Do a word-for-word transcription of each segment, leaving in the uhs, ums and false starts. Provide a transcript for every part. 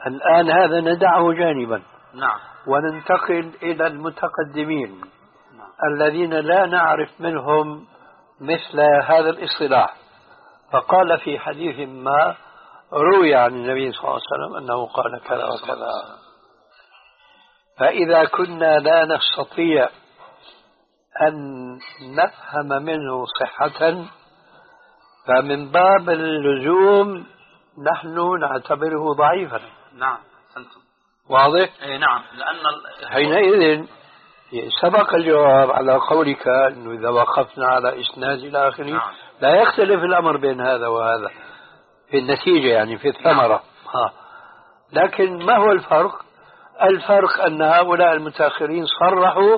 الآن هذا ندعه جانبا. نعم. وننتقل إلى المتقدمين. نعم. الذين لا نعرف منهم مثل هذا الاصطلاح. فقال في حديث ما روي عن النبي صلى الله عليه وسلم أنه قال كذا وكذا. فإذا كنا لا نستطيع أن نفهم منه صحة فمن باب اللزوم نحن نعتبره ضعيفا. نعم. أنتم. واضح؟ اي نعم. لأن حينئذ سبق الجواب على قولك أنه إذا وقفنا على إسناد إلى آخره. نعم. لا يختلف الأمر بين هذا وهذا في النتيجة، يعني في الثمرة. نعم. ها. لكن ما هو الفرق؟ الفرق أن هؤلاء المتأخرين صرحوا،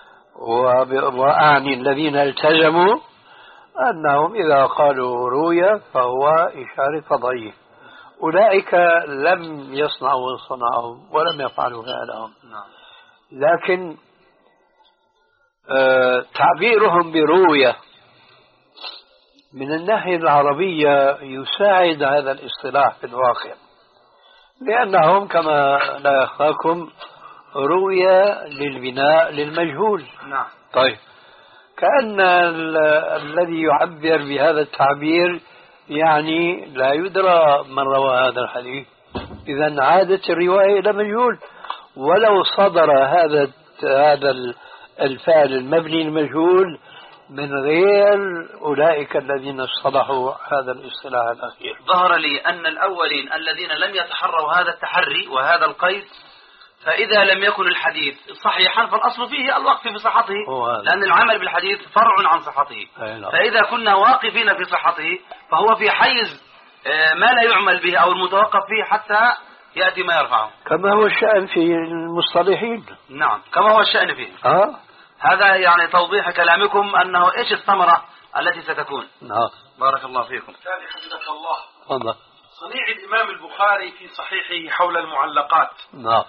وأعني الذين التزموا، أنهم إذا قالوا روية فهو إشارة ضعيف. أولئك لم يصنعوا صنعهم ولم يفعلوا فعلهم. لكن آه تعبيرهم بروية من الناحية العربية يساعد هذا الاصطلاح في الواقع، لأنهم كما لا يخفاكم روية للبناء للمجهول. نعم. طيب، كأن الذي يعبر بهذا التعبير يعني لا يدرى من روى هذا الحديث، إذا عادت الرواية إلى مجهول، ولو صدر هذا هذا الفعل المبني المجهول من غير أولئك الذين اصطلحوا هذا الاصطلاح الأخير. ظهر لي أن الأولين الذين لم يتحروا هذا التحري وهذا القيد، فإذا لم يكن الحديث صحيحا فالأصل فيه الوقف بصحته، لأن العمل بالحديث فرع عن صحته. فإذا كنا واقفين في صحته فهو في حيز ما لا يعمل به أو المتوقف فيه حتى يأتي ما يرفعه، كما هو الشأن في المصطلحين. نعم، كما هو الشأن فيه. آه. هذا يعني توضيح كلامكم أنه إيش الثمرة التي ستكون. نعم. بارك الله فيكم. ثاني حفظك الله. الله. صنيع الإمام البخاري في صحيحه حول المعلقات. نعم.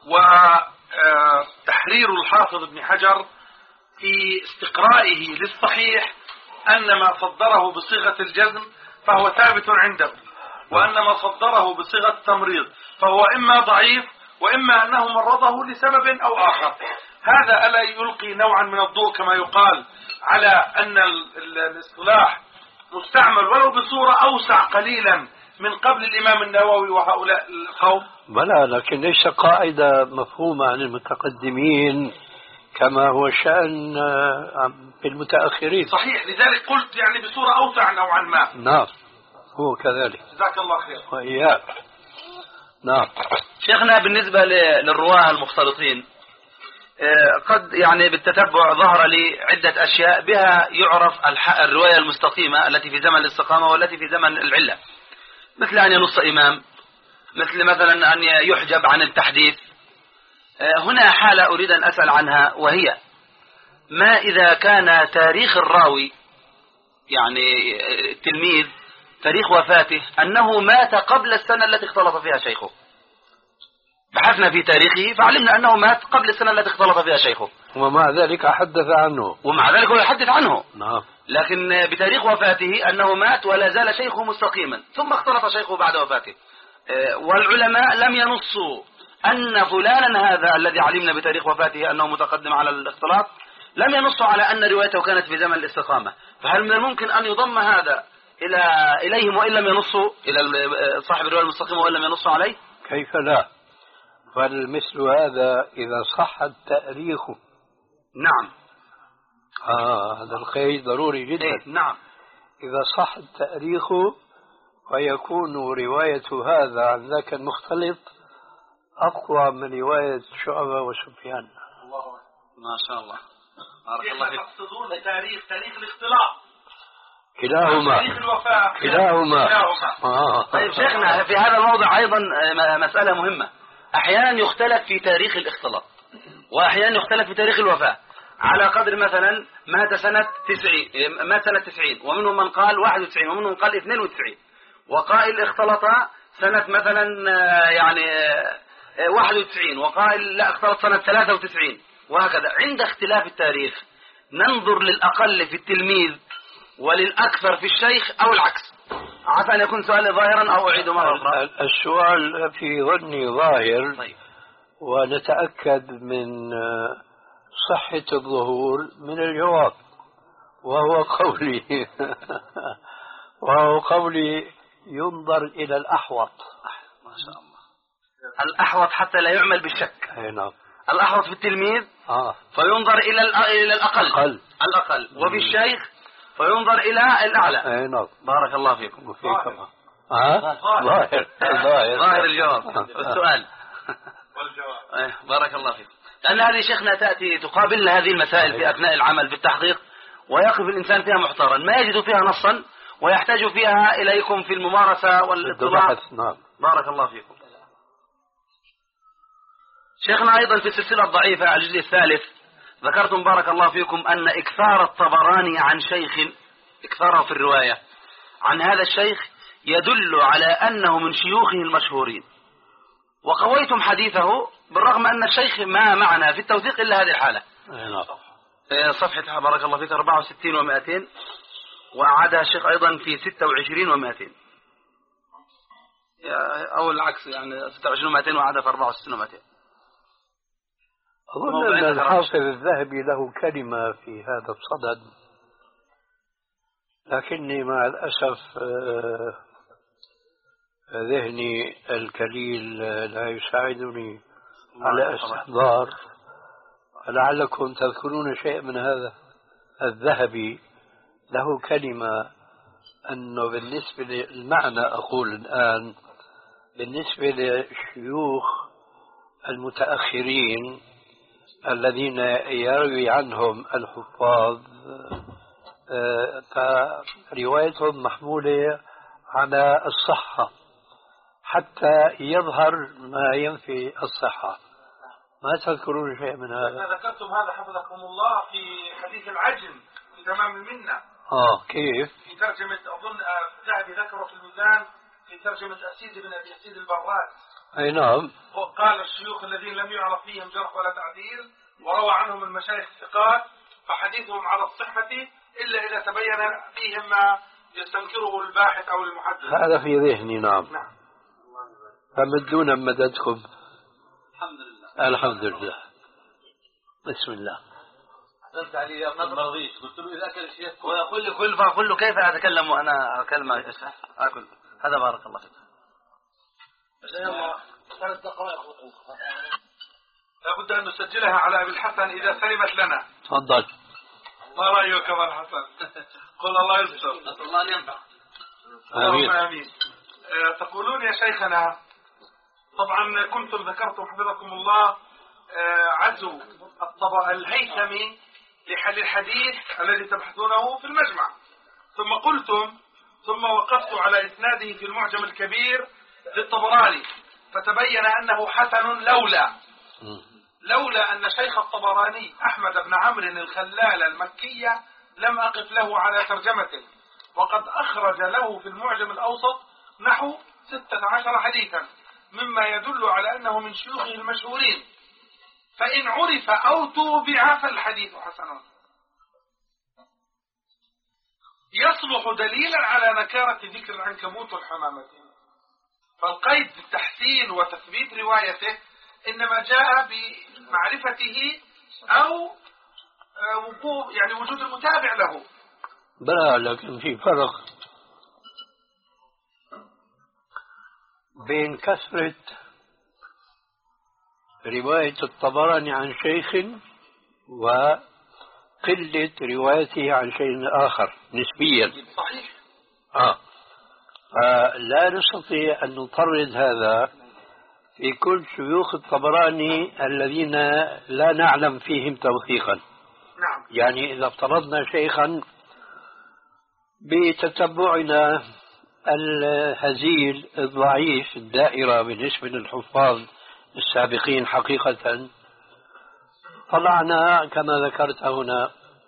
وتحرير الحافظ ابن حجر في استقرائه للصحيح أن ما صدره بصيغة الجزم فهو ثابت عنده، وأن ما صدره بصيغة التمريض فهو إما ضعيف وإما أنه مرضه لسبب أو آخر. هذا ألا يلقي نوعا من الضوء كما يقال على أن الاصطلاح مستعمل ولو بصورة أوسع قليلا من قبل الإمام النووي وهؤلاء القوم؟ بلى، لكن ليس قاعدة مفهومة عن المتقدمين كما هو شأن في المتأخرين. صحيح، لذلك قلت يعني بصورة أوسع نوعا ما. نعم، هو كذلك. جزاك الله خير. وإياك. نعم. شيخنا، بالنسبة للرواه المختلطين قد يعني بالتتبع ظهر لي عدة أشياء بها يعرف الرواية المستقيمة التي في زمن الاستقامة والتي في زمن العلة، مثل أن ينص إمام، مثل مثلا أن يحجب عن التحديث. هنا حالة أريد أن أسأل عنها، وهي ما إذا كان تاريخ الراوي يعني التلميذ تاريخ وفاته أنه مات قبل السنة التي اختلط فيها شيخه. بحثنا في تاريخه فعلمنا أنه مات قبل السنة التي اختلط فيها شيخه، ومع ذلك حدث عنه ومع ذلك هو يحدث عنه. نعم. لكن بتاريخ وفاته أنه مات ولا زال شيخه مستقيما، ثم اختلط شيخه بعد وفاته. والعلماء لم ينصوا أن فلانا هذا الذي علمنا بتاريخ وفاته أنه متقدم على الاختلاط، لم ينصوا على أن روايته كانت في زمن الاستقامة. فهل من الممكن أن يضم هذا إلى إليهم وإن لم ينصوا إلى صاحب الرواية المستقيمة وإن لم ينصوا عليه؟ كيف لا؟ فالمثل هذا إذا صح التاريخ. نعم. آه هذا القيد ضروري جدا. إيه؟ نعم. إذا صح التاريخ فيكون رواية هذا عن ذاك المختلط أقوى من رواية شعبة وسفيان. الله ما شاء الله. بارك الله فيك. تقصدون تاريخ تاريخ الاختلاط؟ كلاهما. تاريخ الوفاة. كلاهما. آه. طيب شيخنا، في هذا الموضع أيضا مسألة مهمة. أحيانا يختلف في تاريخ الاختلاط وأحيانا يختلف في تاريخ الوفاة، على قدر مثلا مات سنة تسعين مات سنة تسعين ومنهم من قال واحد وتسعين ومنهم من قال اثنين وتسعين، وقائل اختلط سنة مثلا يعني واحد وتسعين وقائل لا اختلط سنة ثلاثة وتسعين، وهكذا. عند اختلاف التاريخ ننظر للأقل في التلميذ وللأكثر في الشيخ أو العكس؟ عسى أن يكون سؤالي ظاهرا أو أعيده مرة أخرى. السؤال في ظني ظاهر. طيب. ونتأكد من صحة الظهور من الجواب، وهو قولي وهو قولي ينظر إلى الأحوط. ما شاء الله. الأحوط حتى لا يعمل بالشك. أي نعم. الأحوط في التلميذ آه. فينظر إلى إلى الأقل. أقل. الأقل. وفي الشيخ فينظر إلى الأعلى. أي نعم. بارك الله فيكم. وفيكم. آه. ظاهر. ظاهر. ظاهر الجواب. السؤال. والجواب. بارك الله فيكم. لأن هذه شيخنا تأتي تقابلنا هذه المسائل في أثناء العمل في التحقيق، ويقف الإنسان فيها محتارا، ما يجد فيها نصا ويحتاج فيها إليكم في الممارسة والاطلاع. نعم. بارك الله فيكم. شيخنا أيضا في السلسلة الضعيفة على الجزء الثالث ذكرتم بارك الله فيكم أن إكثار الطبراني عن شيخ، إكثاره في الرواية عن هذا الشيخ يدل على أنه من شيوخه المشهورين، وقويتم حديثه بالرغم أن الشيخ ما معنا في التوثيق إلا هذه الحالة. صفحة بارك الله فيك أربعة وستين ومائتين، وأعادها الشيخ أيضا في ستة وعشرين ومائتين، أو العكس يعني ستة وعشرين ومائتين وأعادها في أربعة وستين ومائتين. أظن أن الحافظ الذهبي له كلمة في هذا الصدد، لكني مع الأسف ذهني الكليل لا يساعدني على استحضار. لعلكم تذكرون شيء من هذا. الذهبي له كلمة أنه بالنسبة للمعنى، أقول الآن بالنسبة للشيوخ المتأخرين الذين يروي عنهم الحفاظ فروايتهم محمولة على الصحة حتى يظهر ما ينفي الصحة. ما تذكرون شيء من هذا؟ ذكرتم هذا حفظكم الله في حديث العجم في تمام المنة. آه كيف؟ في ترجمة أظن الذهبي ذكره في الميزان في ترجمة أسيد بن أبي أسيد البراس. أي نعم. قال الشيوخ الذين لم يعرف فيهم جرح ولا تعديل وروى عنهم المشايخ الثقات فحديثهم على الصحة إلا إذا تبين فيهم ما يستنكره الباحث أو المحدث. هذا في ذهني. نعم. نعم. فمدونا مددكم. الحمد لله. الحمد لله. بسم الله. رد علي يا مرضيت قلت له إذا أكل الشيخ ويقول لي كل فأقول له كيف أتكلم وأنا أكلم أكل. هذا بارك الله فيك. ثلاث دقائق لابد أن نسجلها على أبي الحسن إذا سلمت لنا. تفضل. ما رأيك أبا الحسن؟ قل الله يستر. نسأل الله أن ينفع. آمين. آمين. أه تقولون يا شيخنا طبعا كنتم ذكرتم حفظكم الله أه عزو الطبع الهيثمي لحل الحديث الذي تبحثونه في المجمع، ثم قلتم ثم وقفت على إسناده في المعجم الكبير للطبراني فتبين أنه حسن لولا لولا أن شيخ الطبراني أحمد بن عمرو الخلال المكية لم أقف له على ترجمته، وقد أخرج له في المعجم الأوسط نحو ستة عشر حديثا مما يدل على أنه من شيوخه المشهورين، فإن عرف أو توبع فالحديث حسن. يصلح دليلا على نكارة ذكر العنكبوت والحمامة، فالقيد بالتحسين وتثبيت روايته إنما جاء بمعرفته أو وقوع يعني وجود المتابع له. بلى، لكن في فرق بين كثرة رواية الطبراني عن شيخ وقلة روايته عن شيء آخر نسبيا. صحيح. آه. لا نستطيع أن نطرد هذا في كل شيوخ الطبراني الذين لا نعلم فيهم توثيقا. نعم. يعني إذا افترضنا شيخا بتتبعنا الهزيل الضعيف الدائرة بالنسبة للحفاظ السابقين حقيقة، طلعنا كما ذكرت هنا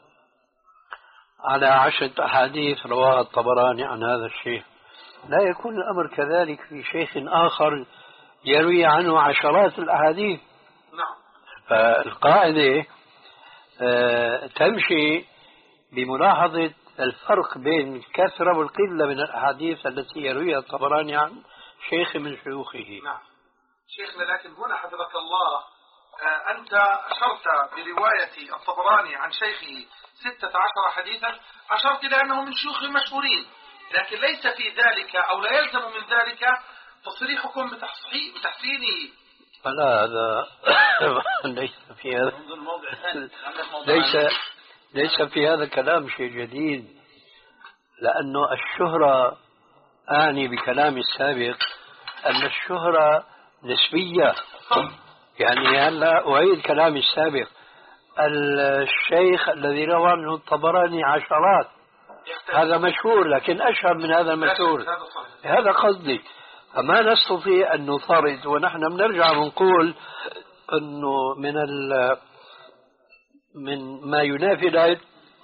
على عشرة أحاديث رواها الطبراني عن هذا الشيخ. لا يكون الأمر كذلك في شيخ آخر يروي عنه عشرات الأحاديث. نعم. فالقاعدة تمشي بملاحظة الفرق بين الكثرة والقلة من الأحاديث التي يرويها الطبراني عن شيخ من شيوخه. نعم شيخنا، لكن هنا حفظك الله آه أنت أشرت برواية الطبراني عن شيخه ستة عشر حديثا، أشرت إلى أنه من شيوخ مشهورين، لكن ليس في ذلك أو لا يلزم من ذلك تصريحكم بتحسينه. فلا، هذا ليس في هذا ليس ليس في هذا كلام شيء جديد، لأنه الشهرة، أعني بكلامي السابق أن الشهرة نسبية. يعني هلا أعيد كلامي السابق، الشيخ الذي روى عنه الطبراني عشرات هذا مشهور، لكن أشهر من هذا المشهور. هذا قصدي. فما نستطيع أن نفرض، ونحن بنرجع ونقول أنه من ال من ما ينافي العلم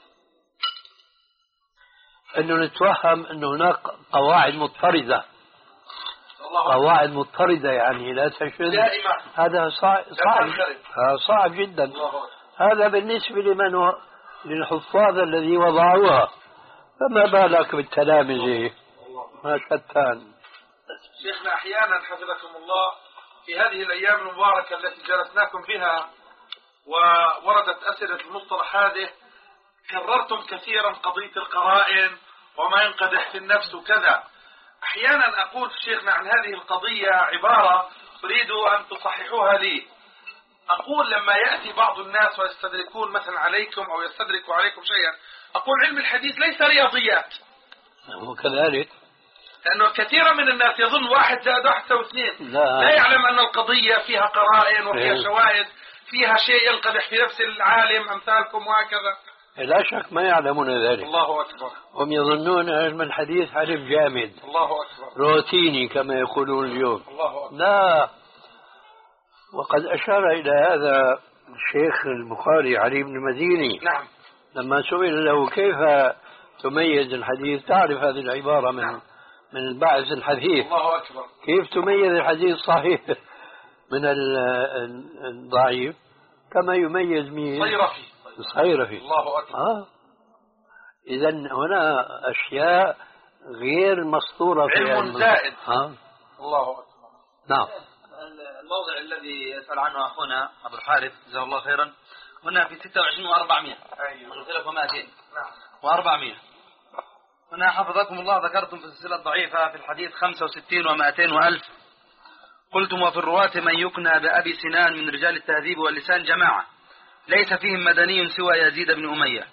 أنه نتوهم أن هناك قواعد مضطردة. قواعد مضطردة يعني لا تشد، هذا صعب صعب, صعب جدا. هذا بالنسبة لمن هو للحفاظ الذي وضعوها، فما بالك بالتلامذة ما شتان. شيخنا أحيانا حفظكم الله في هذه الأيام المباركة التي جلسناكم بها ووردت أسئلة المصطلح هذه، كررتم كثيرا قضية القرائن وما ينقدح في النفس وكذا. أحيانا أقول شيخنا عن هذه القضية عبارة أريد أن تصححوها لي. أقول لما يأتي بعض الناس ويستدركون مثلا عليكم أو يستدركوا عليكم شيئا، أقول علم الحديث ليس رياضيات. وكذلك لأنه كثيرا من الناس يظن واحد زائد واحد يساوي اثنين، لا. لا يعلم أن القضية فيها قرائن وفيها شواهد، فيها شيء ينقدح في نفس العالم أمثالكم وهكذا. لا شك ما يعلمون ذلك. الله أكبر. هم يظنون علم الحديث علم جامد. الله أكبر. روتيني كما يقولون اليوم. الله أكبر. لا، وقد أشار إلى هذا الشيخ البخاري علي بن المديني. نعم. لما سئل له كيف تميز الحديث، تعرف هذه العبارة من نعم. من البعث الحديث. الله أكبر. كيف تميز الحديث الصحيح من الضعيف، كما يميز مين؟ صيرفي. صيرفي. الله أكبر. آه. إذا هنا أشياء غير مسطورة في علم زائد. آه. الله أكبر. نعم. الموضع الذي يسأل عنه أخونا أبو الحارث جزاه الله خيرا هنا في ستة وعشرين وأربعمائة. أيوة. قلت لكم مائتين. نعم. وأربعمائة. هنا حفظكم الله ذكرتم في السلسلة الضعيفة في الحديث خمسة وستين ومائتين وألف. قلتم وفي الرواة من يكنى بأبي سنان من رجال التهذيب واللسان جماعة ليس فيهم مدني سوى يزيد بن أمية.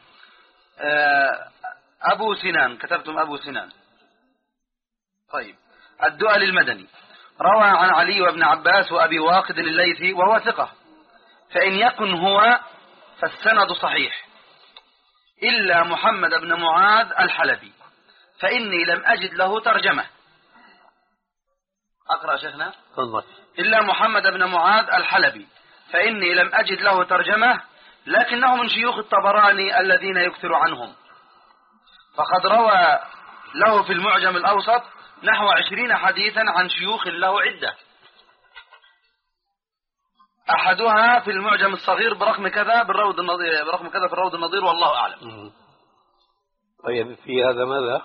أبو سنان، كتبتم أبو سنان. طيب، الدؤل المدني روى عن علي وابن عباس وأبي واقد الليثي وهو ثقة، فإن يكن هو فالسند صحيح، إلا محمد بن معاذ الحلبي فإني لم أجد له ترجمة. أقرأ شيخنا. تفضل. إلا محمد بن معاذ الحلبي فإني لم أجد له ترجمة، لكنه من شيوخ الطبراني الذين يكثر عنهم، فقد روى له في المعجم الأوسط نحو عشرين حديثا عن شيوخ له عدة، أحدها في المعجم الصغير برقم كذا بالروض النظير برقم كذا في الروض النظير والله أعلم. طيب في هذا ماذا؟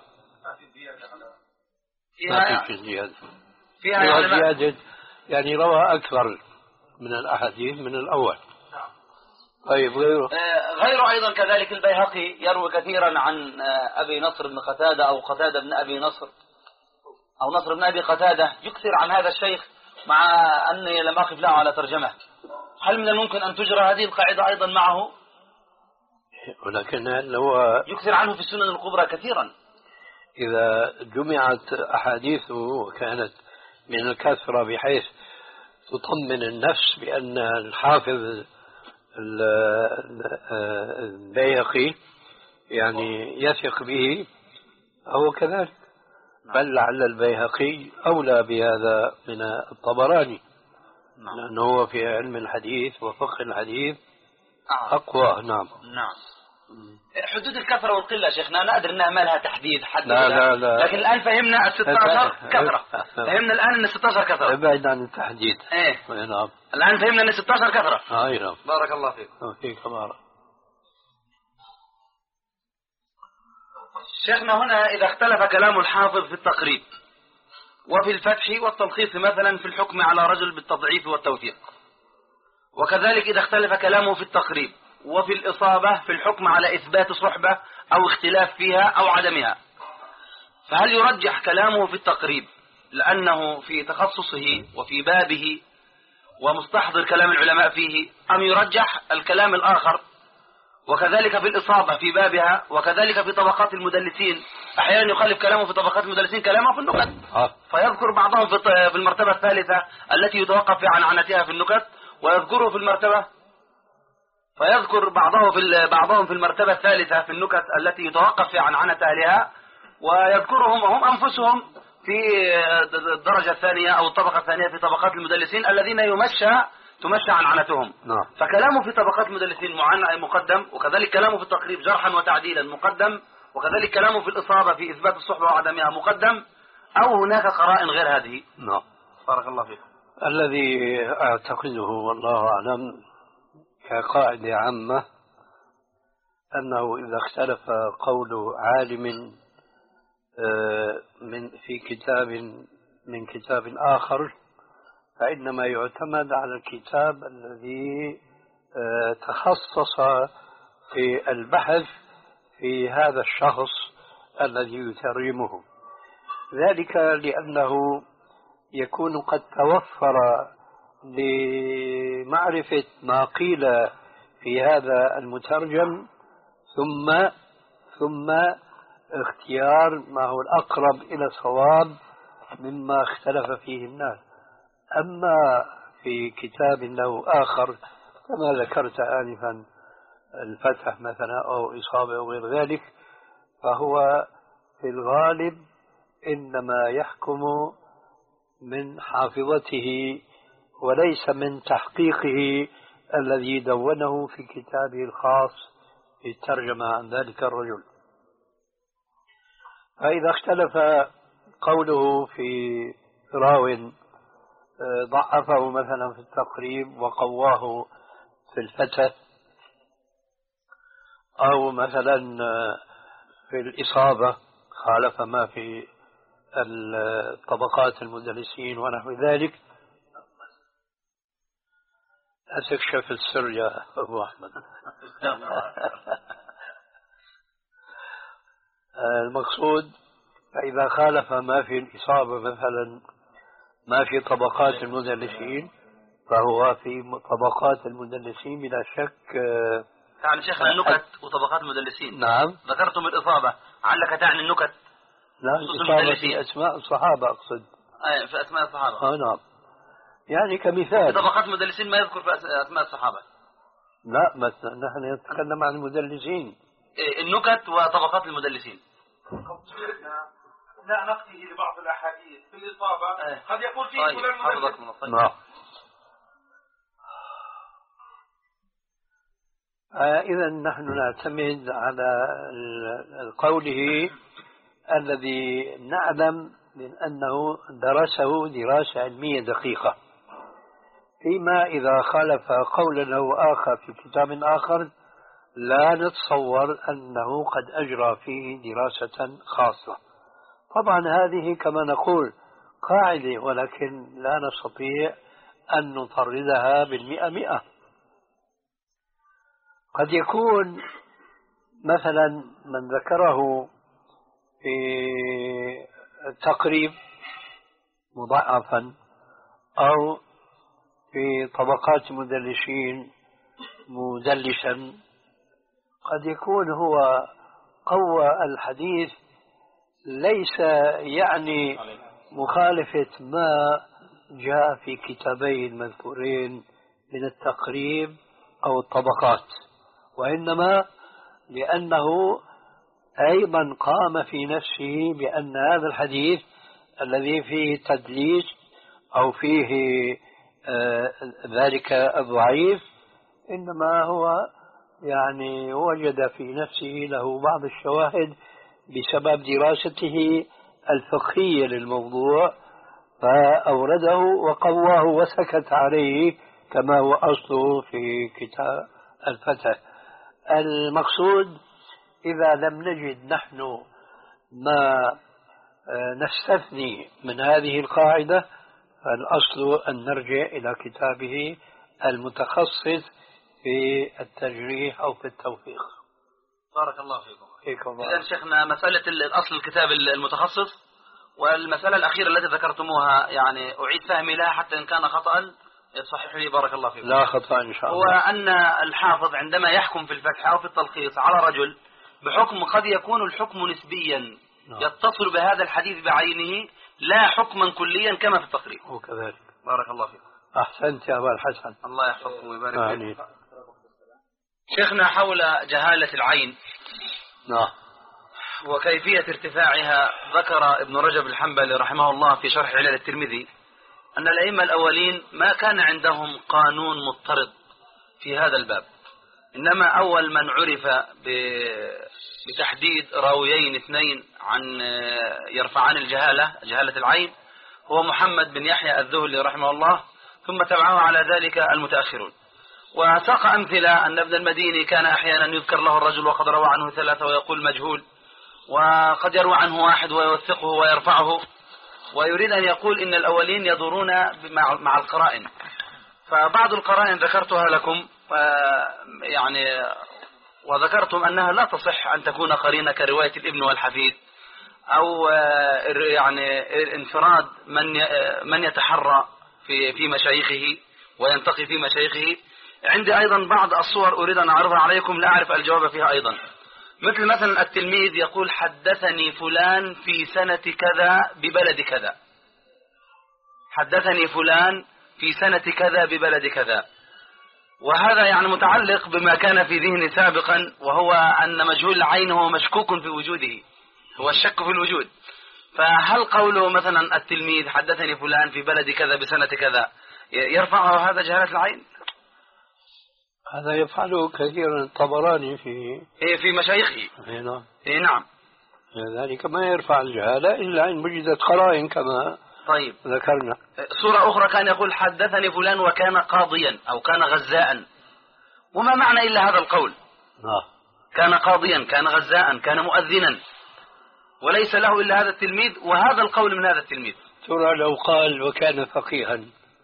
فيها في زيادة. فيها يعني زيادة يعني روى أكثر من الأحاديث من الأول. طيب غيره غيره أيضا كذلك البيهقي يروي كثيرا عن أبي نصر بن قتادة أو قتادة بن أبي نصر أو نصر بن أبي قتادة، يكثر عن هذا الشيخ مع أني لم أقف له على ترجمة. هل من الممكن أن تجرى هذه القاعدة أيضا معه؟ ولكن لو يكثر عنه في السنن الكبرى كثيرا. إذا جمعت أحاديثه وكانت من الكثرة بحيث تطمن النفس بأن الحافظ البيهقي يعني يثق به، هو كذلك، بل لعل البيهقي أولى بهذا من الطبراني، لأنه هو في علم الحديث وفقه الحديث أقوى. نعم. نعم. حدود الكثرة والقلة شيخنا أنا أدري أنها ما لها تحديد حد، لا لا لا، لكن الآن فهمنا الستة عشر كثرة. فهمنا الآن أن الستة عشر كثرة. ابعد عن التحديد. إيه. نعم. الآن فهمنا أن الستة عشر كثرة. أي نعم. بارك الله فيك. فيك بارك. شيخنا هنا إذا اختلف كلام الحافظ في التقريب وفي الفتح والتلخيص مثلا في الحكم على رجل بالتضعيف والتوثيق، وكذلك إذا اختلف كلامه في التقريب وفي الإصابة في الحكم على إثبات صحبة أو اختلاف فيها أو عدمها، فهل يرجح كلامه في التقريب لأنه في تخصصه وفي بابه ومستحضر كلام العلماء فيه، أم يرجح الكلام الآخر؟ وكذلك في الإصابة في بابها، وكذلك في طبقات المدلسين أحيانا يخالف كلامه في طبقات المدلسين كلامه في النكت، فيذكر بعضهم في المرتبة الثالثة التي يتوقف في عنعنتها في النكت، ويذكره في المرتبة فيذكر بعضه في بعضهم في المرتبة الثالثة في النكت التي يتوقف في عنعنة أهلها، ويذكرهم هم أنفسهم في الدرجة الثانية أو الطبقة الثانية في طبقات المدلسين الذين يمشى تمشى عنعنتهم. نعم. فكلامه في طبقات المدلسين مقدم، وكذلك كلامه في التقريب جرحا وتعديلا مقدم، وكذلك كلامه في الإصابة في إثبات الصحبة وعدمها مقدم، أو هناك قرائن غير هذه؟ نعم. بارك الله فيك. الذي أعتقده والله أعلم كقاعدة عامة أنه إذا اختلف قول عالم من في كتاب من كتاب آخر فإنما يعتمد على الكتاب الذي تخصص في البحث في هذا الشخص الذي يترجمه، ذلك لأنه يكون قد توفر لمعرفة ما قيل في هذا المترجم ثم ثم اختيار ما هو الأقرب إلى الصواب مما اختلف فيه الناس. أما في كتاب له آخر كما ذكرت آنفا الفتح مثلا أو إصابة أو غير ذلك، فهو في الغالب إنما يحكم من حافظته وليس من تحقيقه الذي دونه في كتابه الخاص في الترجمة عن ذلك الرجل. فإذا اختلف قوله في راو ضعفه مثلا في التقريب وقواه في الفتح، أو مثلا في الإصابة خالف ما في طبقات المدلسين ونحو ذلك، أستكشف السر يا أبو أحمد. المقصود فإذا خالف ما في الإصابة مثلا ما في طبقات المدلسين فهو في طبقات المدلسين بلا شك. يعني شيخنا النكت وطبقات المدلسين. نعم. ذكرتم الإصابة، علك تعني النكت؟ لا، الإصابة في أسماء الصحابة أقصد. أي في أسماء الصحابة. آه نعم. يعني كمثال. في طبقات المدلسين ما يذكر في أسماء الصحابة. لا، مثلا نحن نتكلم عن المدلسين. إيه النكت وطبقات المدلسين. لا نقله لبعض الأحاديث في الإصابة أيه. قد يقول فيه طيب. فلان مدلس. نعم. آه إذا نحن نعتمد على قوله الذي نعلم من أنه درسه دراسة علمية دقيقة، فيما إذا خالف قولا له آخر في كتاب آخر لا نتصور أنه قد أجرى فيه دراسة خاصة. طبعا هذه كما نقول قاعدة، ولكن لا نستطيع أن نطردها بالمئة مئة. قد يكون مثلا من ذكره في التقريب مضاعفا أو في طبقات المدلسين مدلسا، قد يكون هو قوى الحديث ليس يعني مخالفة ما جاء في كتابين المذكورين من التقريب أو الطبقات، وإنما لأنه أيضا قام في نفسه بأن هذا الحديث الذي فيه تدليس أو فيه آه ذلك الضعيف إنما هو يعني وجد في نفسه له بعض الشواهد بسبب دراسته الفقهية للموضوع فأورده وقواه وسكت عليه كما هو أصله في كتاب الفتح. المقصود إذا لم نجد نحن ما نستثني من هذه القاعدة، فالأصل أن نرجع إلى كتابه المتخصص في التجريح أو في التوثيق. بارك الله فيكم. فيكم. إذن شيخنا مسألة الأصل الكتاب المتخصص، والمسألة الأخيرة التي ذكرتموها يعني أعيد فهمي لها حتى إن كان خطأ صحيح لي بارك الله فيكم. لا خطأ إن شاء الله. هو أن الحافظ عندما يحكم في الفتح أو في التلخيص على رجل بحكم قد يكون الحكم نسبيا نعم. يتصل بهذا الحديث بعينه لا حكما كليا كما في التقريب. وكذلك. بارك الله فيكم. أحسنت يا أبا الحسن. الله يحفظكم ويبارك آمين. فيكم. شيخنا حول جهالة العين نعم وكيفية ارتفاعها، ذكر ابن رجب الحنبلي رحمه الله في شرح علل الترمذي أن الأئمة الأولين ما كان عندهم قانون مضطرد في هذا الباب، إنما أول من عرف بتحديد راويين اثنين عن يرفعان الجهالة جهالة العين هو محمد بن يحيى الذهلي رحمه الله، ثم تبعه على ذلك المتأخرون. وساق أمثلة أن ابن المديني كان أحيانا يذكر له الرجل وقد روى عنه ثلاثة ويقول مجهول، وقد يروى عنه واحد ويوثقه ويرفعه، ويريد أن يقول إن الأولين يدورون مع القرائن. فبعض القرائن ذكرتها لكم يعني، وذكرتم أنها لا تصح أن تكون قرينة كرواية الابن والحفيد، أو يعني انفراد من من يتحرى في في مشايخه وينتقي في مشايخه. عندي أيضا بعض الصور أريد أن أعرضها عليكم لا أعرف الجواب فيها أيضا، مثل مثلا التلميذ يقول حدثني فلان في سنة كذا ببلد كذا، حدثني فلان في سنة كذا ببلد كذا، وهذا يعني متعلق بما كان في ذهني سابقا، وهو أن مجهول العين هو مشكوك في وجوده، هو الشك في الوجود. فهل قوله مثلا التلميذ حدثني فلان في بلد كذا بسنة كذا يرفعه هذا جهالة العين؟ هذا يفعله كثيرا الطبراني في إيه في مشايخه. إيه نعم. إيه نعم. ذلك ما يرفع الجهالة إلا إن وجدت قرائن كما طيب ذكرنا. صورة أخرى كان يقول حدثني فلان وكان قاضيا أو كان غزاء، وما معنى إلا هذا القول؟ نعم. كان قاضيا، كان غزاء، كان مؤذنا، وليس له إلا هذا التلميذ وهذا القول من هذا التلميذ. ترى لو قال وكان فقيها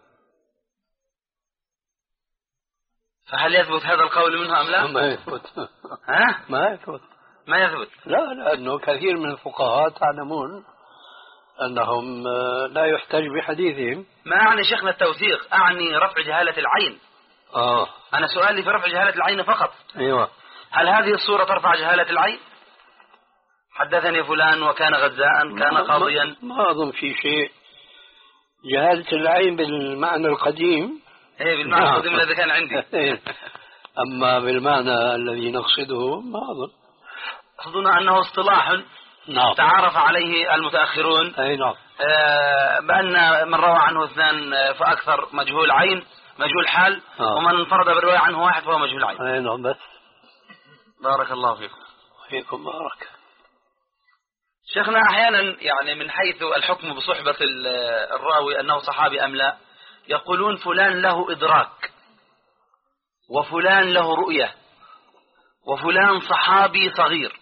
فهل يثبت هذا القول منه أم لا؟ ما يثبت. ها؟ ما يثبت. ما يثبت. لا، لأنه كثير من الفقهاء تعلمون أنهم لا يحتج بحديثهم. ما أعني شيخنا التوثيق، أعني رفع جهالة العين. آه. أنا سؤالي في رفع جهالة العين فقط. أيوة. هل هذه الصورة ترفع جهالة العين؟ حدثني فلان وكان غزاء، كان قاضيا. ما, ما أظن في شيء. جهالة العين بالمعنى القديم. إيه بالمعنى نعم. القديم الذي كان عندي. أما بالمعنى الذي نقصده ما أظن. أظن أنه اصطلاح نعم. تعارف عليه المتأخرون. أي نعم. آه بأن من روى عنه اثنان فأكثر مجهول عين مجهول حال، آه. ومن انفرد بالرواية عنه واحد فهو مجهول عين. أي نعم. بس بارك الله فيكم. فيكم بارك. شيخنا أحيانا يعني من حيث الحكم بصحبة الراوي أنه صحابي أم لا، يقولون فلان له إدراك وفلان له رؤية وفلان صحابي صغير.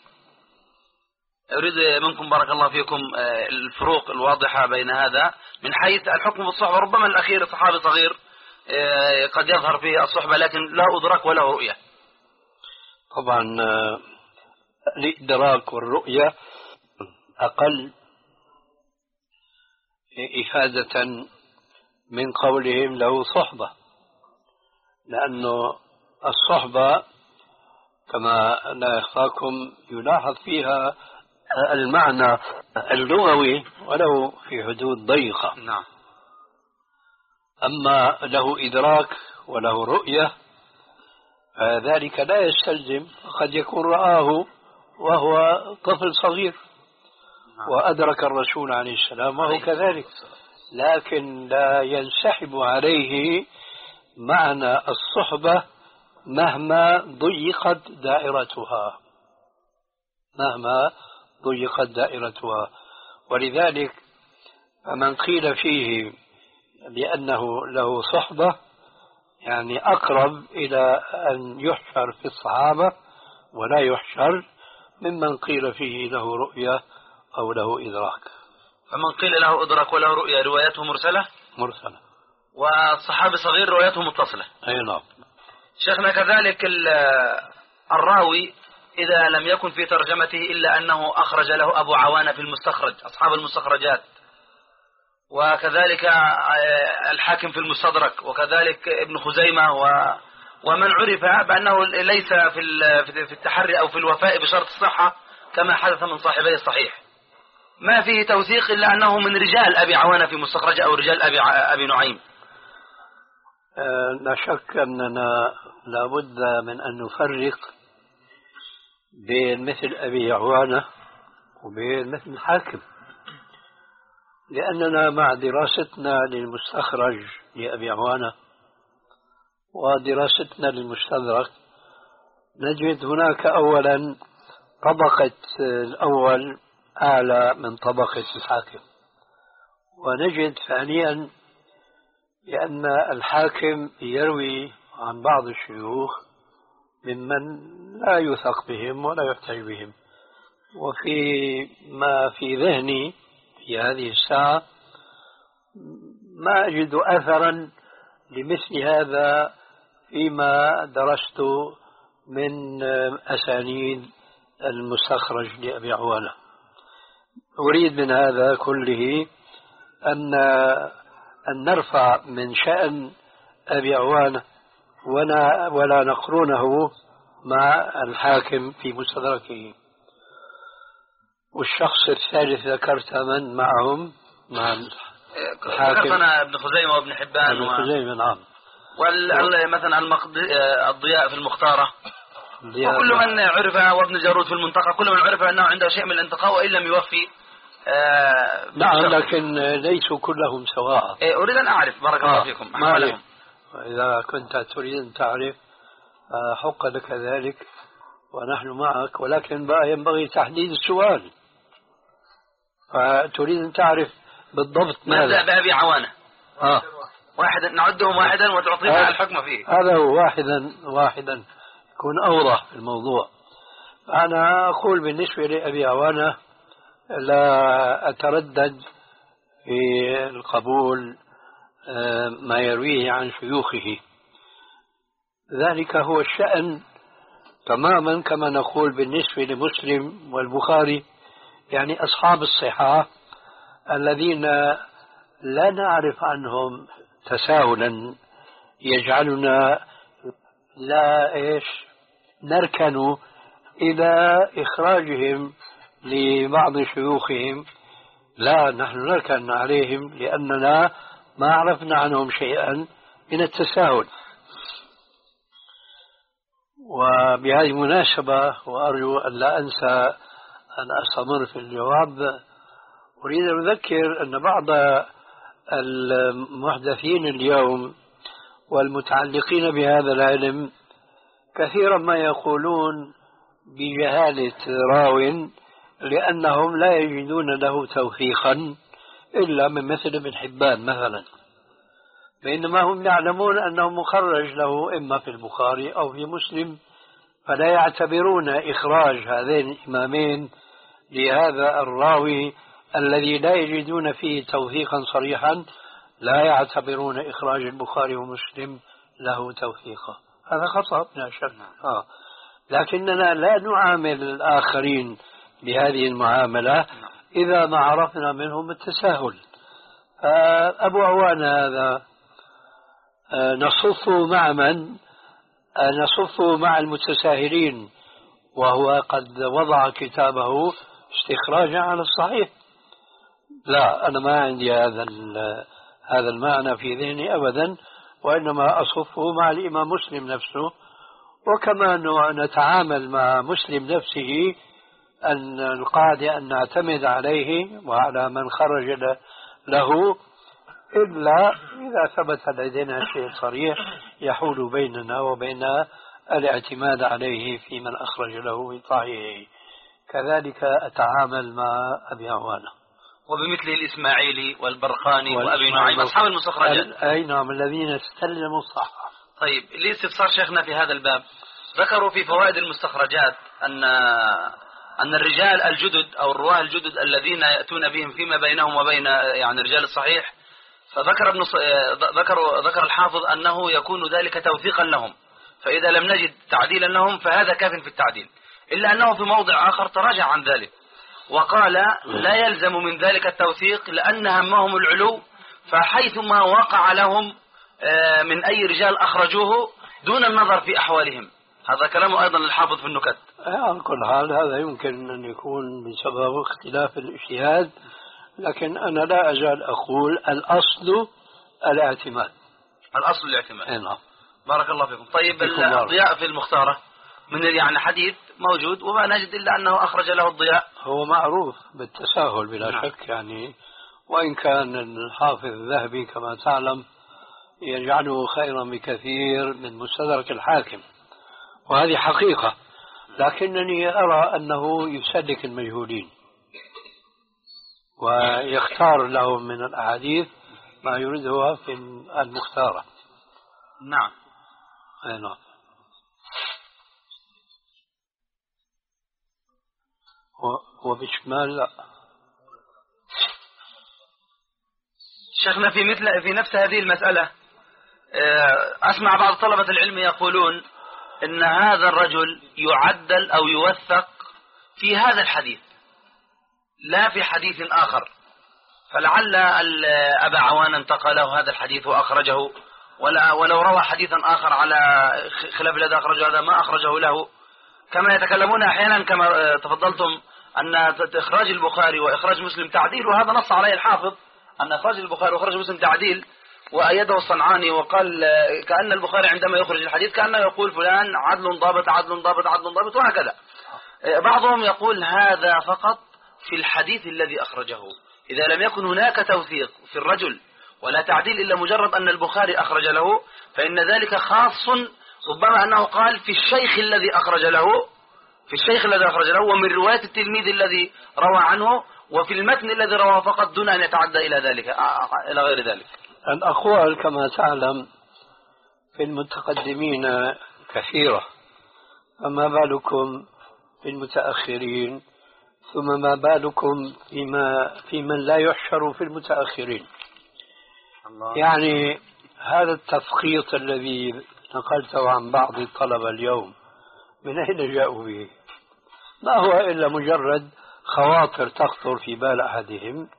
أريد منكم بارك الله فيكم الفروق الواضحة بين هذا من حيث الحكم بالصحبة. ربما الأخير صحابي صغير قد يظهر فيه الصحبة لكن لا أدرك ولا رؤية. طبعا الإدراك والرؤية أقل إفادة من قولهم له صحبة، لأنه الصحبة كما لا يخفاكم يلاحظ فيها المعنى اللغوي ولو في حدود ضيقة. نعم. أما له إدراك وله رؤية ذلك لا يستلزم، قد يكون رآه وهو طفل صغير وأدرك الرسول عليه السلام وهو كذلك، لكن لا ينسحب عليه معنى الصحبة مهما ضيقت دائرتها مهما ضيقت دائرتها. ولذلك فمن قيل فيه بأنه له صحبة يعني أقرب إلى أن يحشر في الصحابة ولا يحشر ممن قيل فيه له رؤية أو له إدراك. فمن قيل له أدرك وله رؤيا روايته مرسلة مرسلة. والصحابي صغير روايته متصلة. أي نعم. شيخنا كذلك الراوي إذا لم يكن في ترجمته إلا أنه أخرج له أبو عوانة في المستخرج، أصحاب المستخرجات، وكذلك الحاكم في المستدرك، وكذلك ابن خزيمة، و ومن عرف بأنه ليس في في التحري أو في الوفاء بشرط الصحة كما حدث من صاحبي الصحيح، ما فيه توثيق إلا أنه من رجال أبي عوانة في مستخرج أو رجال أبي أبي نعيم. لا شك أننا لابد من أن نفرق بين مثل أبي عوانة وبين مثل الحاكم، لأننا مع دراستنا للمستخرج لأبي عوانة ودراستنا للمستدرك نجد هناك أولا طبقة الأول أعلى من طبقة الحاكم، ونجد ثانيا لأن الحاكم يروي عن بعض الشيوخ ممن لا يثق بهم ولا يحتج بهم، وفي ما في ذهني في هذه الساعة ما أجد أثرا لمثل هذا فيما درست من أسانيد المستخرج لأبي عوانة. أريد من هذا كله أن أن نرفع من شأن أبي عوانة ولا, ولا نقرونه مع الحاكم في مستدركه. والشخص الثالث ذكرت من معهم مع الحاكم؟ ذكرنا ابن خزيمة وابن حبان ابن خزيمة. نعم. ومثلا الضياء في المختارة، وكل من عرف، وابن جارود في المنطقة، كل من عرف أنه عنده شيء من الانتقاء وإن لم يوفي. آه نعم، لكن ليسوا كلهم سواء. إيه أريد أن أعرف. بارك الله فيكم. أحوالهم. إذا كنت تريد أن تعرف حق لك ذلك ونحن معك، ولكن بقى ينبغي تحديد السؤال. فتريد أن تعرف بالضبط ماذا؟ نبدأ بأبي عوانة. آه. واحدا نعدهم واحدا وتعطينا الحكم فيه. هذا هو واحدا واحدا يكون أوضح في الموضوع. أنا أقول بالنسبة لأبي عوانة لا أتردد في القبول ما يرويه عن شيوخه، ذلك هو الشأن تماما كما نقول بالنسبة لمسلم والبخاري، يعني أصحاب الصحاح الذين لا نعرف عنهم تساهلا يجعلنا لا إيش نركن إلى إخراجهم لبعض شيوخهم، لا، نحن نركن عليهم لأننا ما عرفنا عنهم شيئا من التساهل. وبهذه المناسبة وأرجو أن لا أنسى أن أستمر في الجواب، أريد أن أذكر أن بعض المحدثين اليوم والمتعلقين بهذا العلم كثيرا ما يقولون بجهالة راو لأنهم لا يجدون له توثيقا إلا من مثل ابن حبان مثلا، بينما هم يعلمون أنه مخرج له إما في البخاري أو في مسلم، فلا يعتبرون إخراج هذين الإمامين لهذا الراوي الذي لا يجدون فيه توثيقا صريحا، لا يعتبرون إخراج البخاري ومسلم له توثيقا. هذا خطأ لا شك. آه. لكننا لا نعامل الآخرين بهذه المعاملة إذا ما عرفنا منهم التساهل. أبو عوانة هذا نصفه مع من؟ نصفه مع المتساهلين، وهو قد وضع كتابه استخراجا على الصحيح. لا، أنا ما عندي هذا هذا المعنى في ذهني أبدا، وإنما أصفه مع الإمام مسلم نفسه. وكما نتعامل مع مسلم نفسه أن القاعدة أن نعتمد عليه وعلى من خرج له إلا إذا ثبت لدينا شيء صريح يحول بيننا وبين الاعتماد عليه في من أخرج له بطاعه. كذلك أتعامل مع أبي عوانة وبمثله الإسماعيلي والبرخاني وأبي نعيم أصحاب المستخرجات. أي نعم، الذين استلموا الصحة. طيب، لي استفسار شيخنا في هذا الباب. ذكروا في فوائد المستخرجات أن أن الرجال الجدد أو الرواه الجدد الذين يأتون بهم فيما بينهم وبين يعني رجال الصحيح، فذكر ابن ذكر ذكر الحافظ أنه يكون ذلك توثيقا لهم، فإذا لم نجد تعديلا لهم فهذا كاف في التعديل، إلا أنه في موضع آخر تراجع عن ذلك وقال لا يلزم من ذلك التوثيق لأن همهم العلو، فحيثما وقع لهم من أي رجال أخرجوه دون النظر في أحوالهم. هذا كلامه أيضا للحافظ في النكت. على كل حال هذا يمكن أن يكون بسبب اختلاف الاجتهاد، لكن أنا لا أزال أقول الأصل الاعتماد. الأصل الاعتماد. نعم. بارك الله فيكم. طيب الضياء في المختارة من يعني حديث موجود وما نجد إلا أنه أخرج له الضياء. هو معروف بالتساهل بلا نعم. شك يعني، وإن كان الحافظ الذهبي كما تعلم يجعله خيرا بكثير من مستدرك الحاكم، وهذه حقيقة، لكنني أرى أنه يسلك المجهولين ويختار لهم من الأحاديث ما يريدها في المختارة. نعم. أي نعم. وبشمال لا. شيخنا في مثل في نفس هذه المسألة أسمع بعض طلبة العلم يقولون إن هذا الرجل يعدل أو يوثق في هذا الحديث لا في حديث آخر، فلعل أبا عوان انتقله هذا الحديث وأخرجه، ولا ولو روى حديثا آخر على خلاف الذي أخرجه هذا ما أخرجه له، كما يتكلمون أحيانا كما تفضلتم أن إخراج البخاري وإخراج مسلم تعديل، وهذا نص عليه الحافظ أن إخراج البخاري وإخراج مسلم تعديل، وأيده الصنعاني وقال كأن البخاري عندما يخرج الحديث كأنه يقول فلان عدل ضابط عدل ضابط عدل ضابط وهكذا. بعضهم يقول هذا فقط في الحديث الذي أخرجه، إذا لم يكن هناك توثيق في الرجل ولا تعديل إلا مجرد أن البخاري أخرج له فإن ذلك خاص، ربما أنه قال في الشيخ الذي أخرج له في الشيخ الذي أخرج له ومن رواية التلميذ الذي روى عنه وفي المتن الذي روى فقط دون أن يتعدى إلى ذلك إلى غير ذلك. الأقوال كما تعلم في المتقدمين كثيرة، فما بالكم في المتأخرين، ثم ما بالكم فيما في من لا يحشر في المتأخرين. الله. يعني هذا التفخيط الذي نقلته عن بعض الطلبة اليوم من أين جاءوا به؟ ما هو إلا مجرد خواطر تخطر في بال أحدهم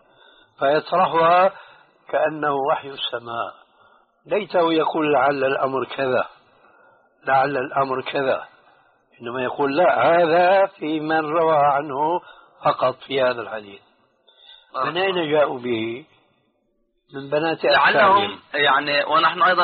فيطرحها كأنه وحي السماء، ليته يقول لعل الأمر كذا لعل الأمر كذا، إنما يقول لا، هذا في من روى عنه فقط في هذا الحديث. من أين جاءوا به؟ من بنات لعلهم يعني، ونحن أيضا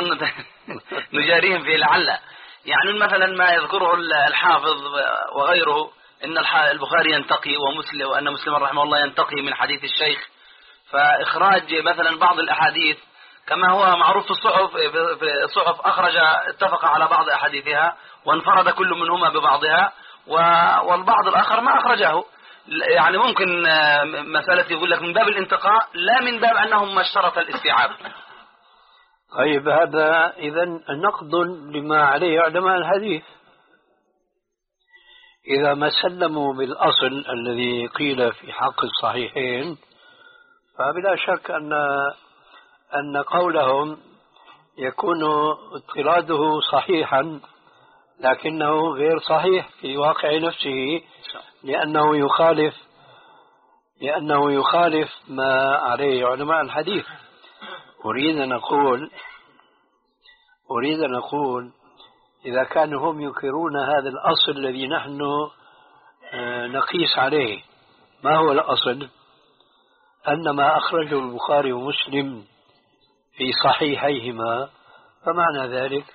نجاريهم في لعل، يعني مثلا ما يذكره الحافظ وغيره إن البخاري ينتقي ومسلم وأن مسلم رحمه الله ينتقي من حديث الشيخ، فإخراج مثلا بعض الأحاديث كما هو معروف في الصحف في الصحف أخرج اتفق على بعض أحاديثها وانفرد كل منهما ببعضها والبعض الآخر ما أخرجه، يعني ممكن مسألة يقول لك من باب الانتقاء لا من باب أنهم ما اشترط الاستيعاب. طيب هذا إذن نقد لما عليه علماء الحديث، إذا ما سلموا بالأصل الذي قيل في حق الصحيحين فبلا شك أن أن قولهم يكون اضطراده صحيحا لكنه غير صحيح في واقع نفسه، لأنه يخالف لأنه يخالف ما عليه علماء الحديث. أريد أن أقول أريد أن أقول إذا كانوا هم ينكرون هذا الأصل الذي نحن نقيس عليه، ما هو الأصل؟ أن ما أخرجه البخاري ومسلم في صحيحيهما، فمعنى ذلك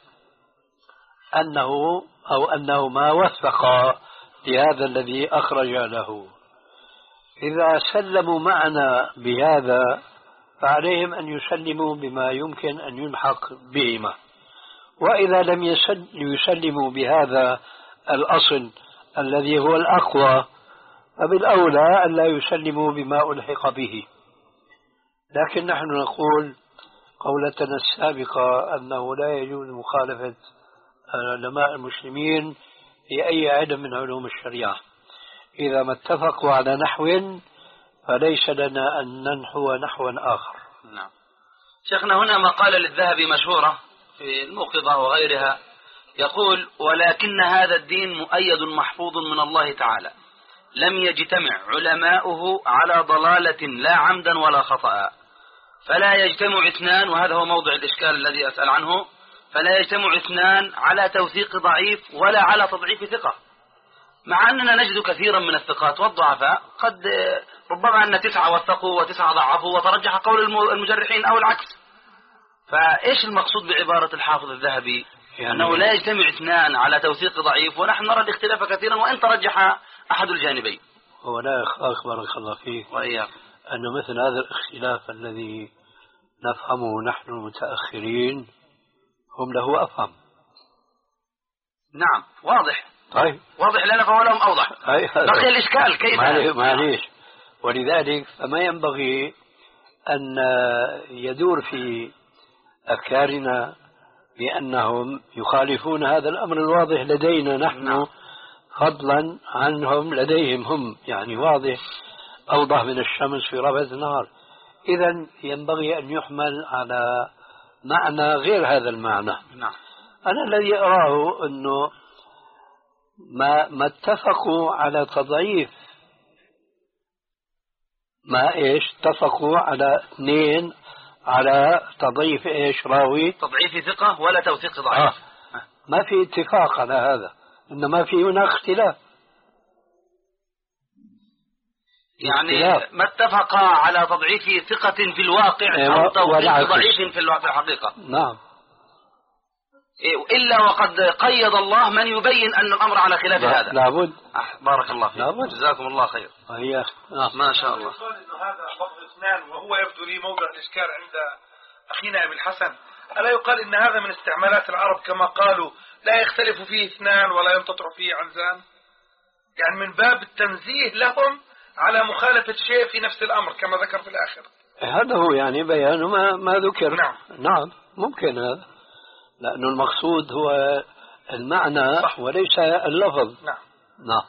أنه أو أنه ما وثق لهذا الذي أخرج له. إذا سلموا معنا بهذا فعليهم أن يسلموا بما يمكن أن يلحق بهما، وإذا لم يسلموا بهذا الأصل الذي هو الأقوى فبالأولى أن لا يسلموا بما ألحق به. لكن نحن نقول قولتنا السابقة أنه لا يجوز مخالفة علماء المسلمين في أي علم من علوم الشريعة، إذا ما اتفقوا على نحو فليس لنا أن ننحو نحوا آخر. نعم. شيخنا هنا مقالة للذهبي مشهورة في الموقظة وغيرها يقول: ولكن هذا الدين مؤيد محفوظ من الله تعالى، لم يجتمع علماؤه على ضلالة لا عمدا ولا خطأ، فلا يجتمع اثنان، وهذا هو موضع الإشكال الذي أسأل عنه، فلا يجتمع اثنان على توثيق ضعيف ولا على تضعيف ثقة، مع أننا نجد كثيرا من الثقات والضعفاء قد ربما أن تسعة وثقوا وتسعة ضعفوا وترجح قول المجرحين أو العكس. فإيش المقصود بعبارة الحافظ الذهبي يعني أنه لا يجتمع اثنان على توثيق ضعيف، ونحن نرى الاختلاف كثيرا وإن ترجح أحد الجانبين؟ هو لا يخاف بارك الله فيك وإياك أن مثل هذا الاختلاف الذي نفهمه نحن المتأخرين هم له أفهم. نعم واضح. طيب واضح لنا فهو لهم أوضح. بقي الإشكال كيف؟ معليش. ولذلك فما ينبغي أن يدور في أفكارنا بأنهم يخالفون هذا الأمر الواضح لدينا نحن. نعم. فضلا عنهم لديهم هم يعني واضح أوضح من الشمس في ربع النهار. إذن ينبغي أن يحمل على معنى غير هذا المعنى. نعم. أنا الذي أراه أنه ما, ما اتفقوا على تضعيف، ما إيش اتفقوا على اثنين على تضعيف إيش راوي، تضعيف ثقة ولا توثيق ضعيف. آه. ما في اتفاق على هذا، إنما في هناك اختلاف. يعني اختلاف. ما اتفق على تضعيف ثقة في الواقع أو توثيق ضعيف في الحقيقة. نعم. إلا وقد قيد الله من يبين أن الأمر على خلاف لا هذا. لابد. بارك الله فيك، جزاكم الله خير. هي ما شاء الله. يقول إنه هذا لفظ اثنان، وهو يبدو لي موضع الإشكال عند أخينا أبي الحسن. ألا يقال إن هذا من استعمالات العرب كما قالوا لا يختلف فيه اثنان ولا ينتطع فيه عنزان، يعني من باب التنزيه لهم على مخالفة شيء في نفس الأمر كما ذكر في الآخر. هذا هو يعني بيان ما, ما ذكر. نعم. نعم ممكن هذا، لأنه المقصود هو المعنى صح. وليس اللفظ. نعم. نعم.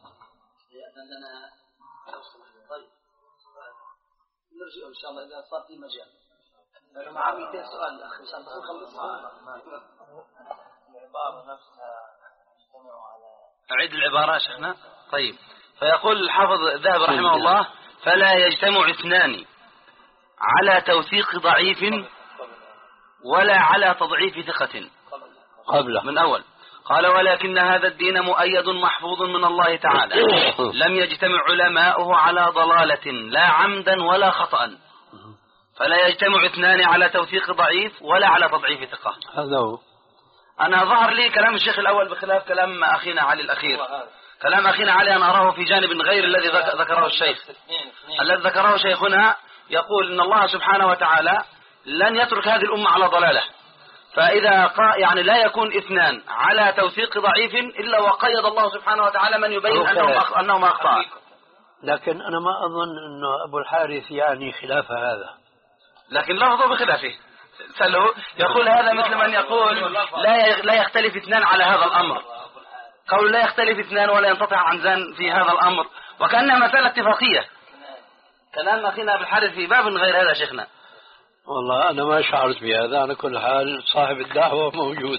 نرجع إن شاء الله إذا صار في مجال. لأنه معاه مئتين سؤال أخي عشان نخلصها. العبارة نفسها اجتمعوا على. أعيد العبارة شيخنا. طيب. فيقول الحافظ الذهبي رحمه الله: فلا يجتمع اثنان على توثيق ضعيف ولا على تضعيف ثقة. قبله من أول قال: ولكن هذا الدين مؤيد محفوظ من الله تعالى، لم يجتمع علماؤه على ضلالة لا عمدا ولا خطأ، فلا يجتمع اثنان على توثيق ضعيف ولا على تضعيف ثقة. هذا هو. أنا ظهر لي كلام الشيخ الأول بخلاف كلام أخينا علي الأخير. كلام أخينا علي أنا أراه في جانب غير الذي ذكره الشيخ. الذي ذكره شيخنا يقول إن الله سبحانه وتعالى لن يترك هذه الأمة على ضلالة، فإذا يعني لا يكون اثنان على توثيق ضعيف إلا وقيد الله سبحانه وتعالى من يبين أنهم أنهم أخطاء. لكن أنا ما أظن أنه أبو الحارث يعني خلاف هذا، لكن لفظه بخلافه. سأله يقول هذا مثل من يقول لا لا يختلف اثنان على هذا الأمر، قول لا يختلف اثنان ولا ينقطع عنزان في هذا الأمر، وكأنها مسألة اتفاقية. كلام أخينا أبو الحارث في باب غير هذا شيخنا. والله أنا ما شعرت بهذا، على كل حال صاحب الدعوة موجود.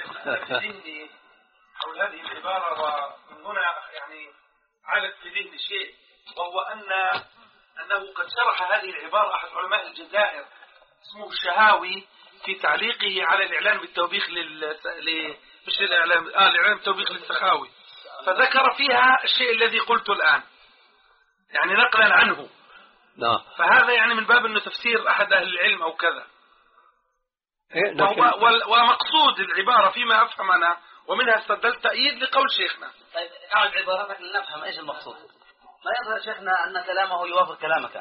حول هذه العبارة، ومن هنا يعني عالت في ذهني شيء، وهو أن أنه قد شرح هذه العبارة أحد علماء الجزائر اسمه الشهاوي في تعليقه على الإعلان بالتوبيخ لل ل... مش الإعلان آه الإعلان بالتوبيخ للسخاوي، فذكر فيها الشيء الذي قلته الآن يعني نقلا عنه. نعم. فهذا يعني من باب أنه تفسير أحد أهل العلم أو كذا. إيه لكن... ومقصود العبارة فيما أفهم أنا ومنها استدلت تأييد لقول شيخنا. طيب أعد عبارتك لنفهم إيش المقصود. ما يظهر شيخنا أن كلامه يوافق كلامك.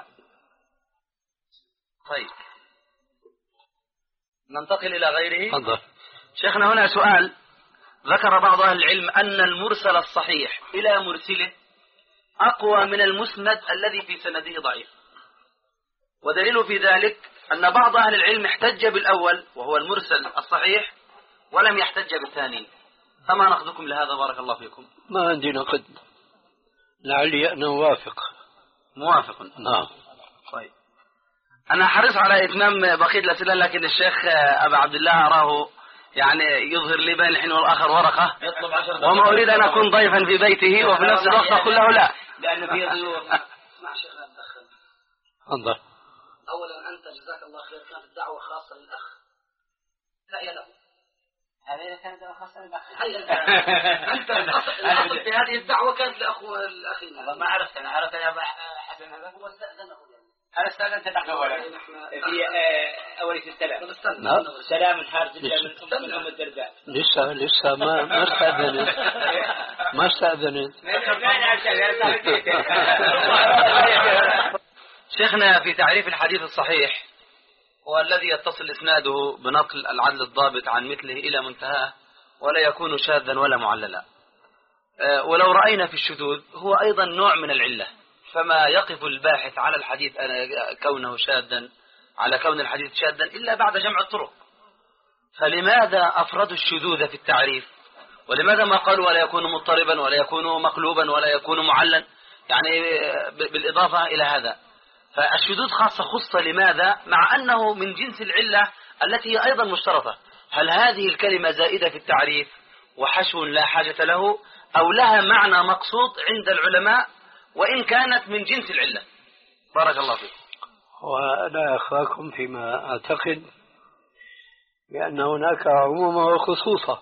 طيب ننتقل إلى غيره. فضل. شيخنا هنا سؤال. ذكر بعض أهل العلم أن المرسل الصحيح إلى مرسله أقوى من المسند الذي في سنده ضعيف، ودليل في ذلك أن بعض أهل العلم احتج بالأول وهو المرسل الصحيح ولم يحتج بالثاني، فما نقدكم لهذا بارك الله فيكم؟ ما عندي نقد، لعلي أنا موافق. موافق. نعم. طيب أنا حريص على إتمام بقية الأسئلة، لكن الشيخ أبا عبد الله أراه يعني يظهر لي بين الحين والآخر ورقة، وما أريد أن أكون ضيفا في بيته وفي نفس الوقت أقول له لا، لأن في ضيوف. اسمع شيخنا أتدخل. تفضل. أولا أنت جزاك الله خير كانت الدعوة خاصة للأخ، فهي له. هذه كانت دعوة خاصة للأخ. أنت الأصل في هذه الدعوة كانت لأخو الأخينا. ما عرفت أنا عرفت أنا حسن هذا هو استأذنه. أنا استأذنت نحن أولا في أول السلام. سلام الحارث من أم الدرداء. لسه لسه ما ما استأذنت ما استأذنت. شيخنا في تعريف الحديث الصحيح والذي يتصل إسناده بنقل العدل الضابط عن مثله إلى منتهاه ولا يكون شاذا ولا معللا، ولو رأينا في الشذوذ هو أيضا نوع من العلة، فما يقف الباحث على الحديث كونه شاذا على كون الحديث شاذا إلا بعد جمع الطرق. فلماذا أفردوا الشذوذ في التعريف؟ ولماذا ما قالوا ولا يكون مضطربا ولا يكون مقلوبا ولا يكون معلا، يعني بالإضافة إلى هذا؟ فالشذوذ خاصة خصة لماذا مع أنه من جنس العلة التي هي أيضا مشترطة؟ هل هذه الكلمة زائدة في التعريف وحشو لا حاجة له، أو لها معنى مقصود عند العلماء وإن كانت من جنس العلة؟ بارك الله فيك. وأنا أخاكم فيما أعتقد بأن هناك عموما وخصوصا،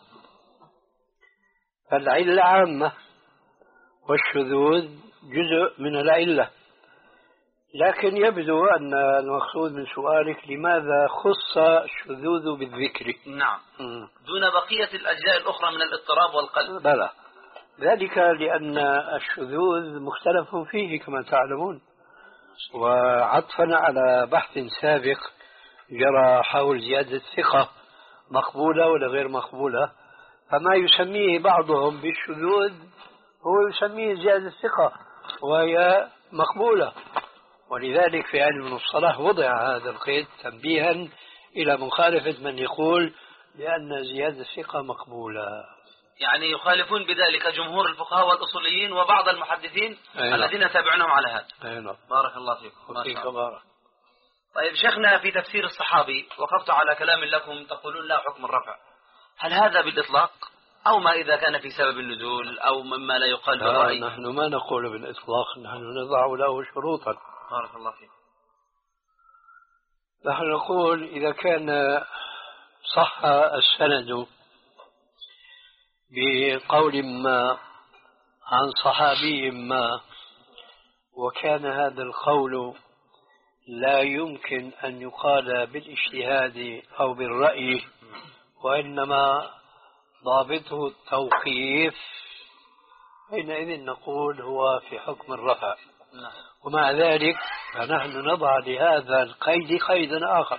فالعلة عامة والشذوذ جزء من العلة، لكن يبدو أن المقصود من سؤالك لماذا خص الشذوذ بالذكر. نعم. م. دون بقية الأجزاء الأخرى من الاضطراب والقلب. بلى، ذلك لأن الشذوذ مختلف فيه كما تعلمون، وعطفا على بحث سابق جرى حول زيادة الثقة مقبولة ولا غير مقبولة، فما يسميه بعضهم بالشذوذ هو يسميه زيادة الثقة وهي مقبولة، ولذلك في علم المصطلح وضع هذا القيد تنبيها إلى مخالفة من يقول بأن زيادة الثقة مقبولة. يعني يخالفون بذلك جمهور الفقهاء والأصوليين وبعض المحدثين الذين تابعنهم على هذا. أينا. بارك الله فيكم. وفيك بارك. طيب شيخنا في تفسير الصحابي وقفت على كلام لكم تقولون لا حكم الرفع، هل هذا بالإطلاق أو ما إذا كان في سبب النزول أو مما لا يقال بالرأي؟ نحن ما نقول بالإطلاق، نحن نضع له شروطا. بارك الله فيكم. نحن نقول إذا كان صح السند بقول ما عن صحابي ما وكان هذا القول لا يمكن أن يقال بالاجتهاد أو بالرأي وإنما ضابطه التوقيف، حينئذ نقول هو في حكم الرفع. ومع ذلك فنحن نضع لهذا القيد قيدا آخر،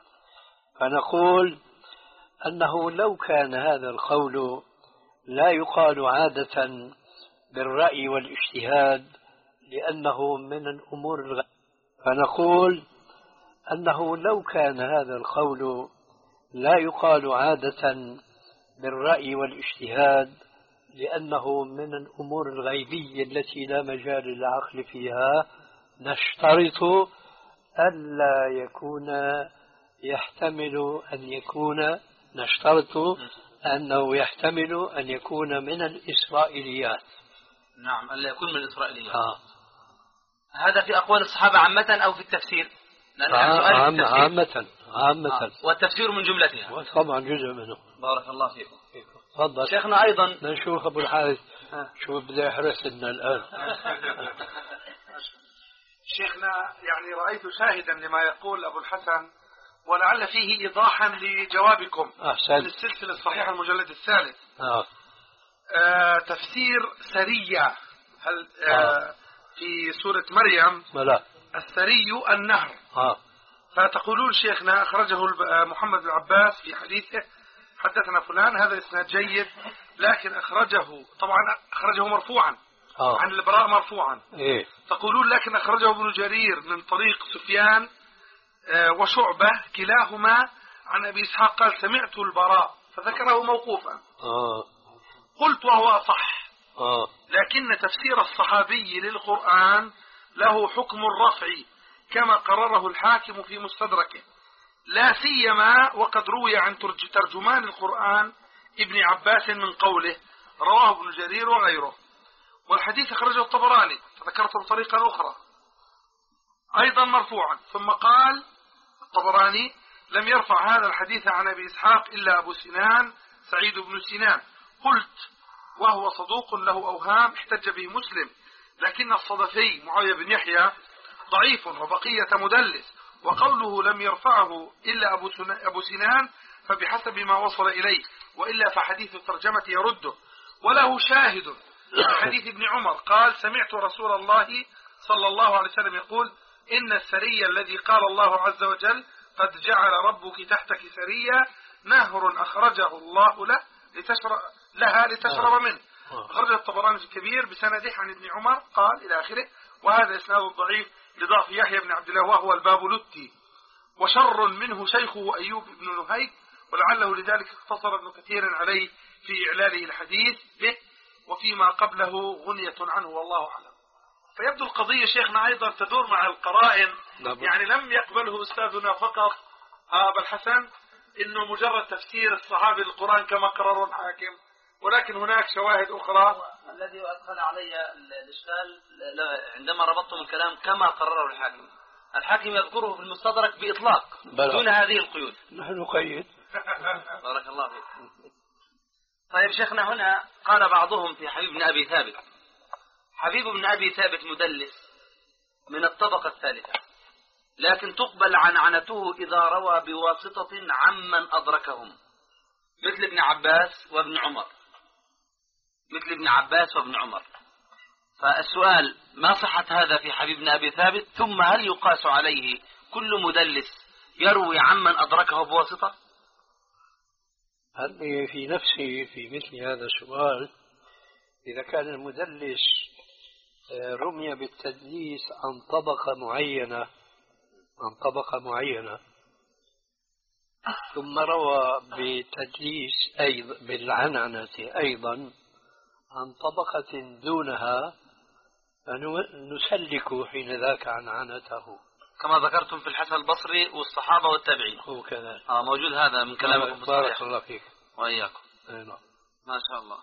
فنقول أنه لو كان هذا القول لا يقال عادة بالرأي والاجتهاد لأنه من الأمور الغ... فنقول أنه لو كان هذا القول لا يقال عادة بالرأي والاجتهاد لأنه من الأمور الغيبية التي لا مجال للعقل فيها، نشترط ألا يكون يحتمل أن يكون نشترط أنه يحتمل أن يكون من الإسرائيليات. نعم، ألا يكون من الإسرائيليات. آه. هذا في أقوال الصحابة عامة أو في التفسير؟ آه عام عامة عامة آه. والتفسير من جملتها. وطبعا جزء منه. بارك الله فيكم. تفضل شيخنا. أيضا نشوف أبو الحارث شو بده يحرس لنا الآن. شيخنا يعني رأيت شاهدا لما يقول أبو الحسن ولعل فيه إيضاحا لجوابكم. أحسن. للسلسلة الصحيحة المجلد الثالث. آه. آه تفسير سرية هل آه آه. في سورة مريم ولا. السري النهر. آه. فتقولون شيخنا أخرجه محمد بن عباس في حديثه حدثنا فلان، هذا إسناد جيد، لكن أخرجه طبعا أخرجه مرفوعا آه. عن البراء مرفوعا. إيه؟ تقولون لكن أخرجه ابن جرير من طريق سفيان آه وشعبة كلاهما عن أبي إسحاق قال سمعت البراء فذكره موقوفا. آه. قلت وهو أصح. آه. لكن تفسير الصحابي للقرآن له حكم الرفع كما قرره الحاكم في مستدركه، لا سيما وقد روي عن ترجمان القرآن ابن عباس من قوله، رواه ابن جرير وغيره. والحديث أخرجه الطبراني ذكرته بطريقة أخرى أيضا مرفوعا. ثم قال الطبراني: لم يرفع هذا الحديث عن أبي إسحاق إلا أبو سنان سعيد بن سنان. قلت: وهو صدوق له أوهام احتج به مسلم، لكن الصدفي معاوية بن يحيى ضعيف وبقية مدلس، وقوله لم يرفعه إلا أبو سنان فبحسب ما وصل إليه، وإلا فحديث الترجمة يرده. وله شاهد حديث ابن عمر قال: سمعت رسول الله صلى الله عليه وسلم يقول: إن السرية الذي قال الله عز وجل قد جعل ربك تحتك سرية نهر أخرجه الله له لتشرب لها لتشرب منه. أخرج الطبراني في الكبير بسنده عن ابن عمر قال إلى آخره. وهذا إسناد ضعيف لضعف يحيى بن عبد الله وهو البابلتي، وشر منه شيخه أيوب بن نهيك، ولعله لذلك اختصر ابن كثير عليه في إعلاله الحديث به، وفيما قبله غنية عنه والله أعلم. فيبدو القضية شيخنا أيضا تدور مع القرائن، يعني لم يقبله أستاذنا فقط أبا الحسن إنه مجرد تفسير الصحابي للقرآن كما قرره الحاكم، ولكن هناك شواهد أخرى. الذي أدخل علي الإشكال عندما ربطتم الكلام كما قرره الحاكم، الحاكم يذكره في المستدرك بإطلاق دون هذه القيود. نحن نقيد. بارك الله فيك. طيب شيخنا، هنا قال بعضهم في حبيب بن أبي ثابت: حبيب بن أبي ثابت مدلس من الطبقة الثالثة، لكن تقبل عنعنته إذا روى بواسطة عمن أدركهم، مثل ابن عباس وابن عمر مثل ابن عباس وابن عمر. فالسؤال: ما صحة هذا في حبيب بن أبي ثابت؟ ثم هل يقاس عليه كل مدلس يروي عمن أدركه بواسطة؟ هل في نفسي في مثل هذا السؤال، إذا كان المدلس رمي بالتدليس عن طبقة معينة عن طبقة معينة ثم روى بتدليس أيضا بالعنعنة أيضا عن طبقة دونها، فنسلك حين ذاك عنعنته كما ذكرتم في الحسن البصري والصحابة والتابعين. هو كذلك. آه موجود هذا من كلامكم في الصحيح. بارك الله فيك وإياكم. أيوة. ما شاء الله.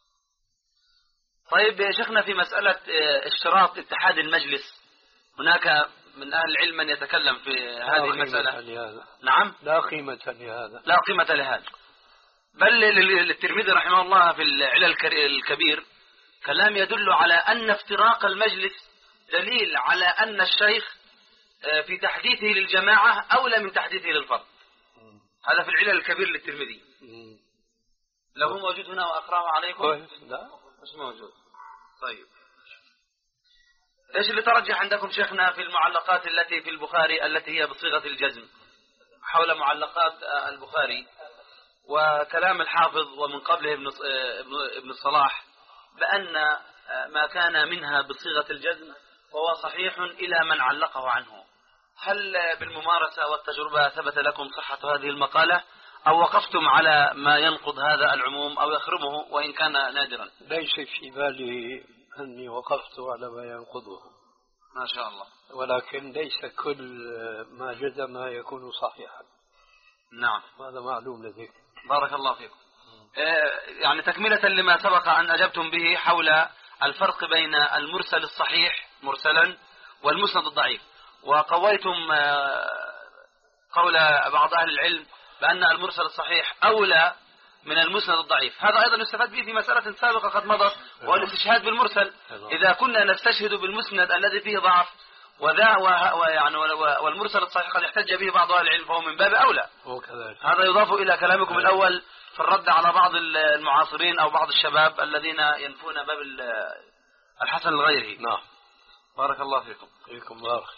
طيب يا شيخنا، في مسألة اشتراط اتحاد المجلس، هناك من أهل العلم من يتكلم في هذه المسألة. لهذا. نعم، لا قيمة لهذا. لا قيمة لهذا. بل للترمذي رحمه الله في العلل الكبير كلام يدل على أن افتراق المجلس دليل على أن الشيخ في تحديثه للجماعة أولى من تحديثه للفرد. هذا في العلل الكبير للترمذي. له موجود هنا وأقرأه عليكم؟ لا مش موجود. طيب، ايش اللي ترجح عندكم شيخنا في المعلقات التي في البخاري التي هي بصيغة الجزم حول معلقات البخاري وكلام الحافظ ومن قبله ابن ابن الصلاح بأن ما كان منها بصيغة الجزم فهو صحيح إلى من علقه عنه؟ هل بالممارسة والتجربة ثبت لكم صحة هذه المقالة، أو وقفتم على ما ينقض هذا العموم أو يخرمه وإن كان نادرا؟ ليس في بالي أني وقفت على ما ينقضه. ما شاء الله. ولكن ليس كل ما جزم يكون صحيحا. نعم، هذا معلوم لديك. بارك الله فيكم. يعني تكملة لما سبق أن أجبتم به حول الفرق بين المرسل الصحيح مرسلا والمسند الضعيف، وقويتم قول بعض أهل العلم بأن المرسل الصحيح أولى من المسند الضعيف. هذا أيضا يستفاد به في مسألة سابقة قد مضت، وهو الاستشهاد بالمرسل. إذا كنا نستشهد بالمسند الذي فيه ضعف وذا ويعني والمرسل الصحيح قد احتج به بعض أهل العلم فهو من باب أولى. هذا يضاف إلى كلامكم الأول في الرد على بعض المعاصرين أو بعض الشباب الذين ينفون باب الحسن لغيره. نعم، بارك الله فيكم. فيكم بارك.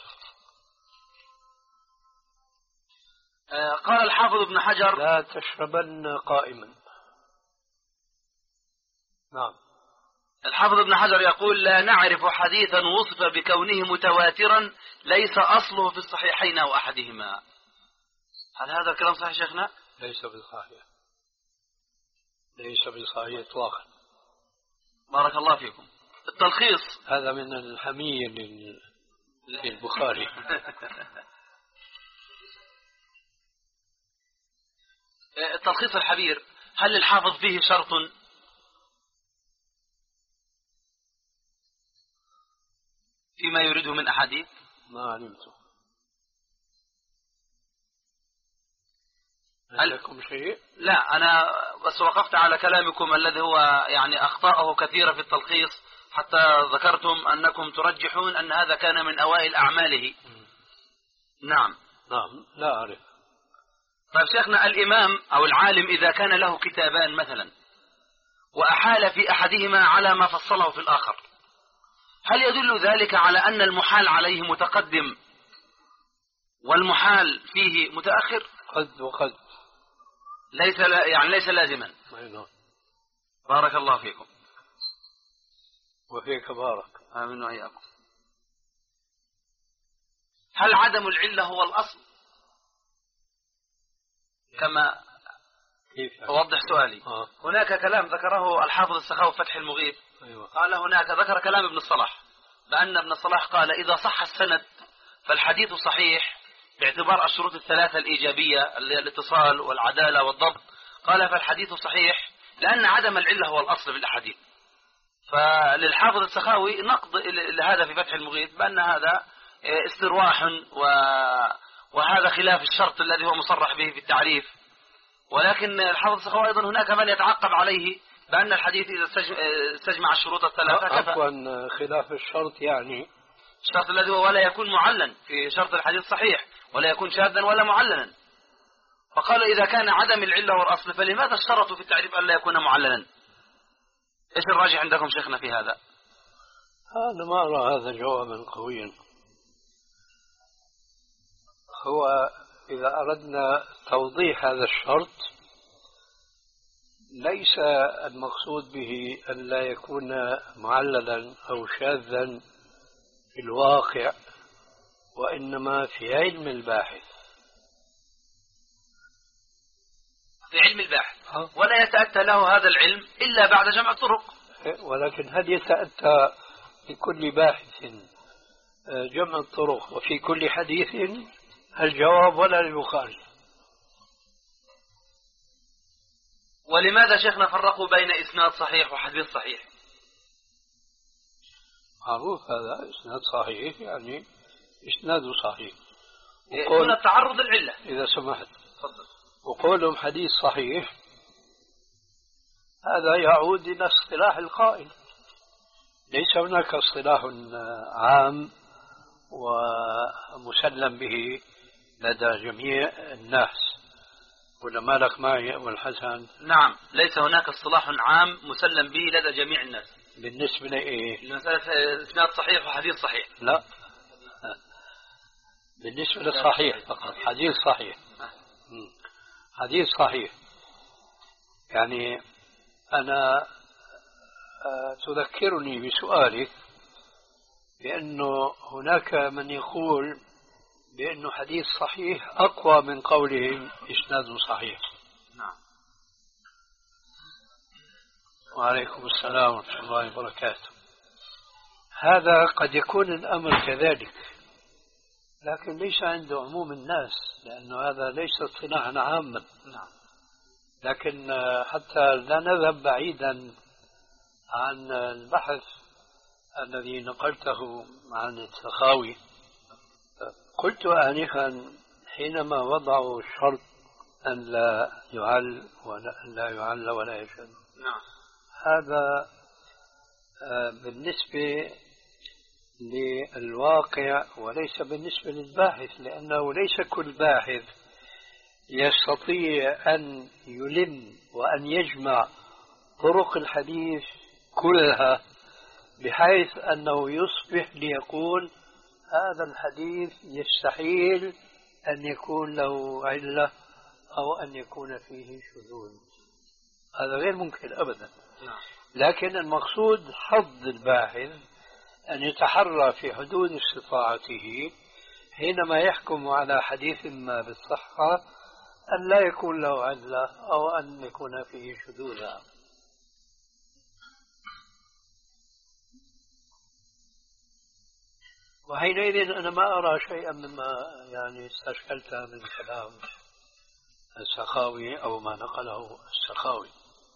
قال الحافظ ابن حجر: لا تشربن قائما. نعم. الحافظ ابن حجر يقول: لا نعرف حديثا وصف بكونه متواترا ليس أصله في الصحيحين أو أحدهما. هل هذا الكلام صحيح شيخنا؟ ليس بالصحيح، ليس بالصحيح إطلاقا. بارك الله فيكم. التلخيص هذا من الحمية للبخاري. التلخيص الحبير، هل الحافظ فيه شرط؟ فيما يريده من أحاديث؟ ما علمته. هل لكم شيء؟ لا، أنا بس وقفت على كلامكم الذي هو يعني أخطاءه كثيرة في التلخيص، حتى ذكرتم أنكم ترجحون أن هذا كان من أوائل أعماله. نعم نعم، لا أعرف. طيب شيخنا، الإمام أو العالم إذا كان له كتابان مثلا وأحال في أحدهما على ما فصله في الآخر، هل يدل ذلك على أن المحال عليه متقدم والمحال فيه متأخر؟ قد وقد. ليس لا يعني ليس لازما. بارك الله فيكم. وفيك بارك. آمين وإياكم. هل عدم العلة هو الأصل؟ كما كيف أوضح سؤالي. آه. هناك كلام ذكره الحافظ السخاوي فتح المغيث. أيوة. قال هناك ذكر كلام ابن الصلاح بأن ابن الصلاح قال إذا صح السند فالحديث صحيح باعتبار الشروط الثلاثة الإيجابية، الاتصال والعدالة والضبط. قال فالحديث صحيح لأن عدم العلة هو الأصل في الأحاديث. فللحافظ السخاوي نقض لهذا في فتح المغيث بأن هذا استرواح وهذا خلاف الشرط الذي هو مصرح به في التعريف. ولكن الحافظ السخاوي أيضا هناك من يتعقب عليه بأن الحديث إذا استجمع الشروط الثلاثة كفى. عفوا، خلاف الشرط يعني الشرط الذي هو ولا يكون معلن في شرط الحديث صحيح، ولا يكون شاذا ولا معلنا. فقال إذا كان عدم العلة والأصل فلماذا اشترطوا في التعريف أن لا يكون معلنا؟ إيش الراجح عندكم شيخنا في هذا؟ أنا ما أرى هذا جوابا قويا. هو إذا أردنا توضيح هذا الشرط ليس المقصود به أن لا يكون معللا أو شاذا في الواقع، وإنما في علم الباحث. في علم الباحث ولا يتأتى له هذا العلم إلا بعد جمع الطرق. ولكن هل يتأتى لكل باحث جمع الطرق وفي كل حديث؟ الجواب ولا للبخاري. ولماذا شيخنا فرقوا بين إسناد صحيح وحديث صحيح؟ معروف هذا إسناد صحيح يعني إسناده صحيح. دون التعرض العلة. إذا سمحت. تفضل. وقولهم حديث صحيح هذا يعود إلى اصطلاح القائل. ليس هناك اصطلاح عام ومسلم به لدى جميع الناس. ولا مالك معي أبو الحسن؟ نعم، ليس هناك اصطلاح عام مسلم به لدى جميع الناس. بالنسبة لإيه؟ لمسألة إسناد صحيح وحديث صحيح. لا، بالنسبة للصحيح فقط. حديث صحيح. حديث صحيح يعني أنا تذكرني بسؤالك بأنه هناك من يقول بأنه حديث صحيح أقوى من قولهم إسناد صحيح. نعم. وعليكم السلام ورحمة الله وبركاته. هذا قد يكون الأمر كذلك، لكن ليس عند عموم الناس، لأنه هذا ليس اصطلاحا عاما. نعم. لكن حتى لا نذهب بعيدا عن البحث الذي نقلته عن السخاوي، قلت آنفا حينما وضعوا الشرط أن لا يعل ولا لا يعل ولا يشد. نعم. هذا بالنسبة للواقع وليس بالنسبة للباحث، لأنه ليس كل باحث يستطيع أن يلم وأن يجمع طرق الحديث كلها بحيث أنه يصبح ليقول هذا الحديث يستحيل أن يكون له علة أو أن يكون فيه شذوذ. هذا غير ممكن أبدا. لكن المقصود حظ الباحث أن يتحرى في حدود استطاعته حينما يحكم على حديث ما بالصحة أن لا يكون له علة أو أن يكون فيه شذوذ. وحينئذ أنا ما أرى شيئا مما يعني استشكلت من كلام السخاوي أو ما نقله السخاوي.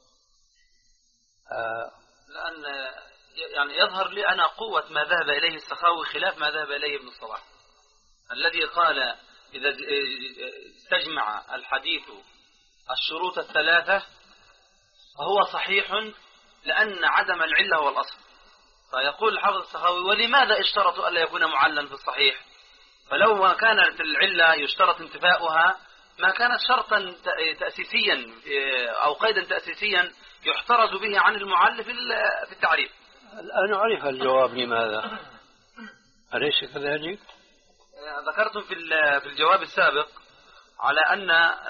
آه لأن يعني يظهر لي أنا قوة ما ذهب إليه السخاوي خلاف ما ذهب إليه ابن الصلاح، الذي قال إذا تجمع الحديث الشروط الثلاثة فهو صحيح لأن عدم العلة هو الأصل. فيقول الحافظ السخاوي ولماذا اشترطوا ألا يكون معلا في الصحيح؟ فلو ما كانت العلة يشترط انتفاؤها ما كانت شرطا تأسيسيا أو قيدا تأسيسيا يحترز به عن المعل في التعريف. الآن عرف الجواب لماذا، أليس كذلك؟ ذكرتم في في الجواب السابق على أن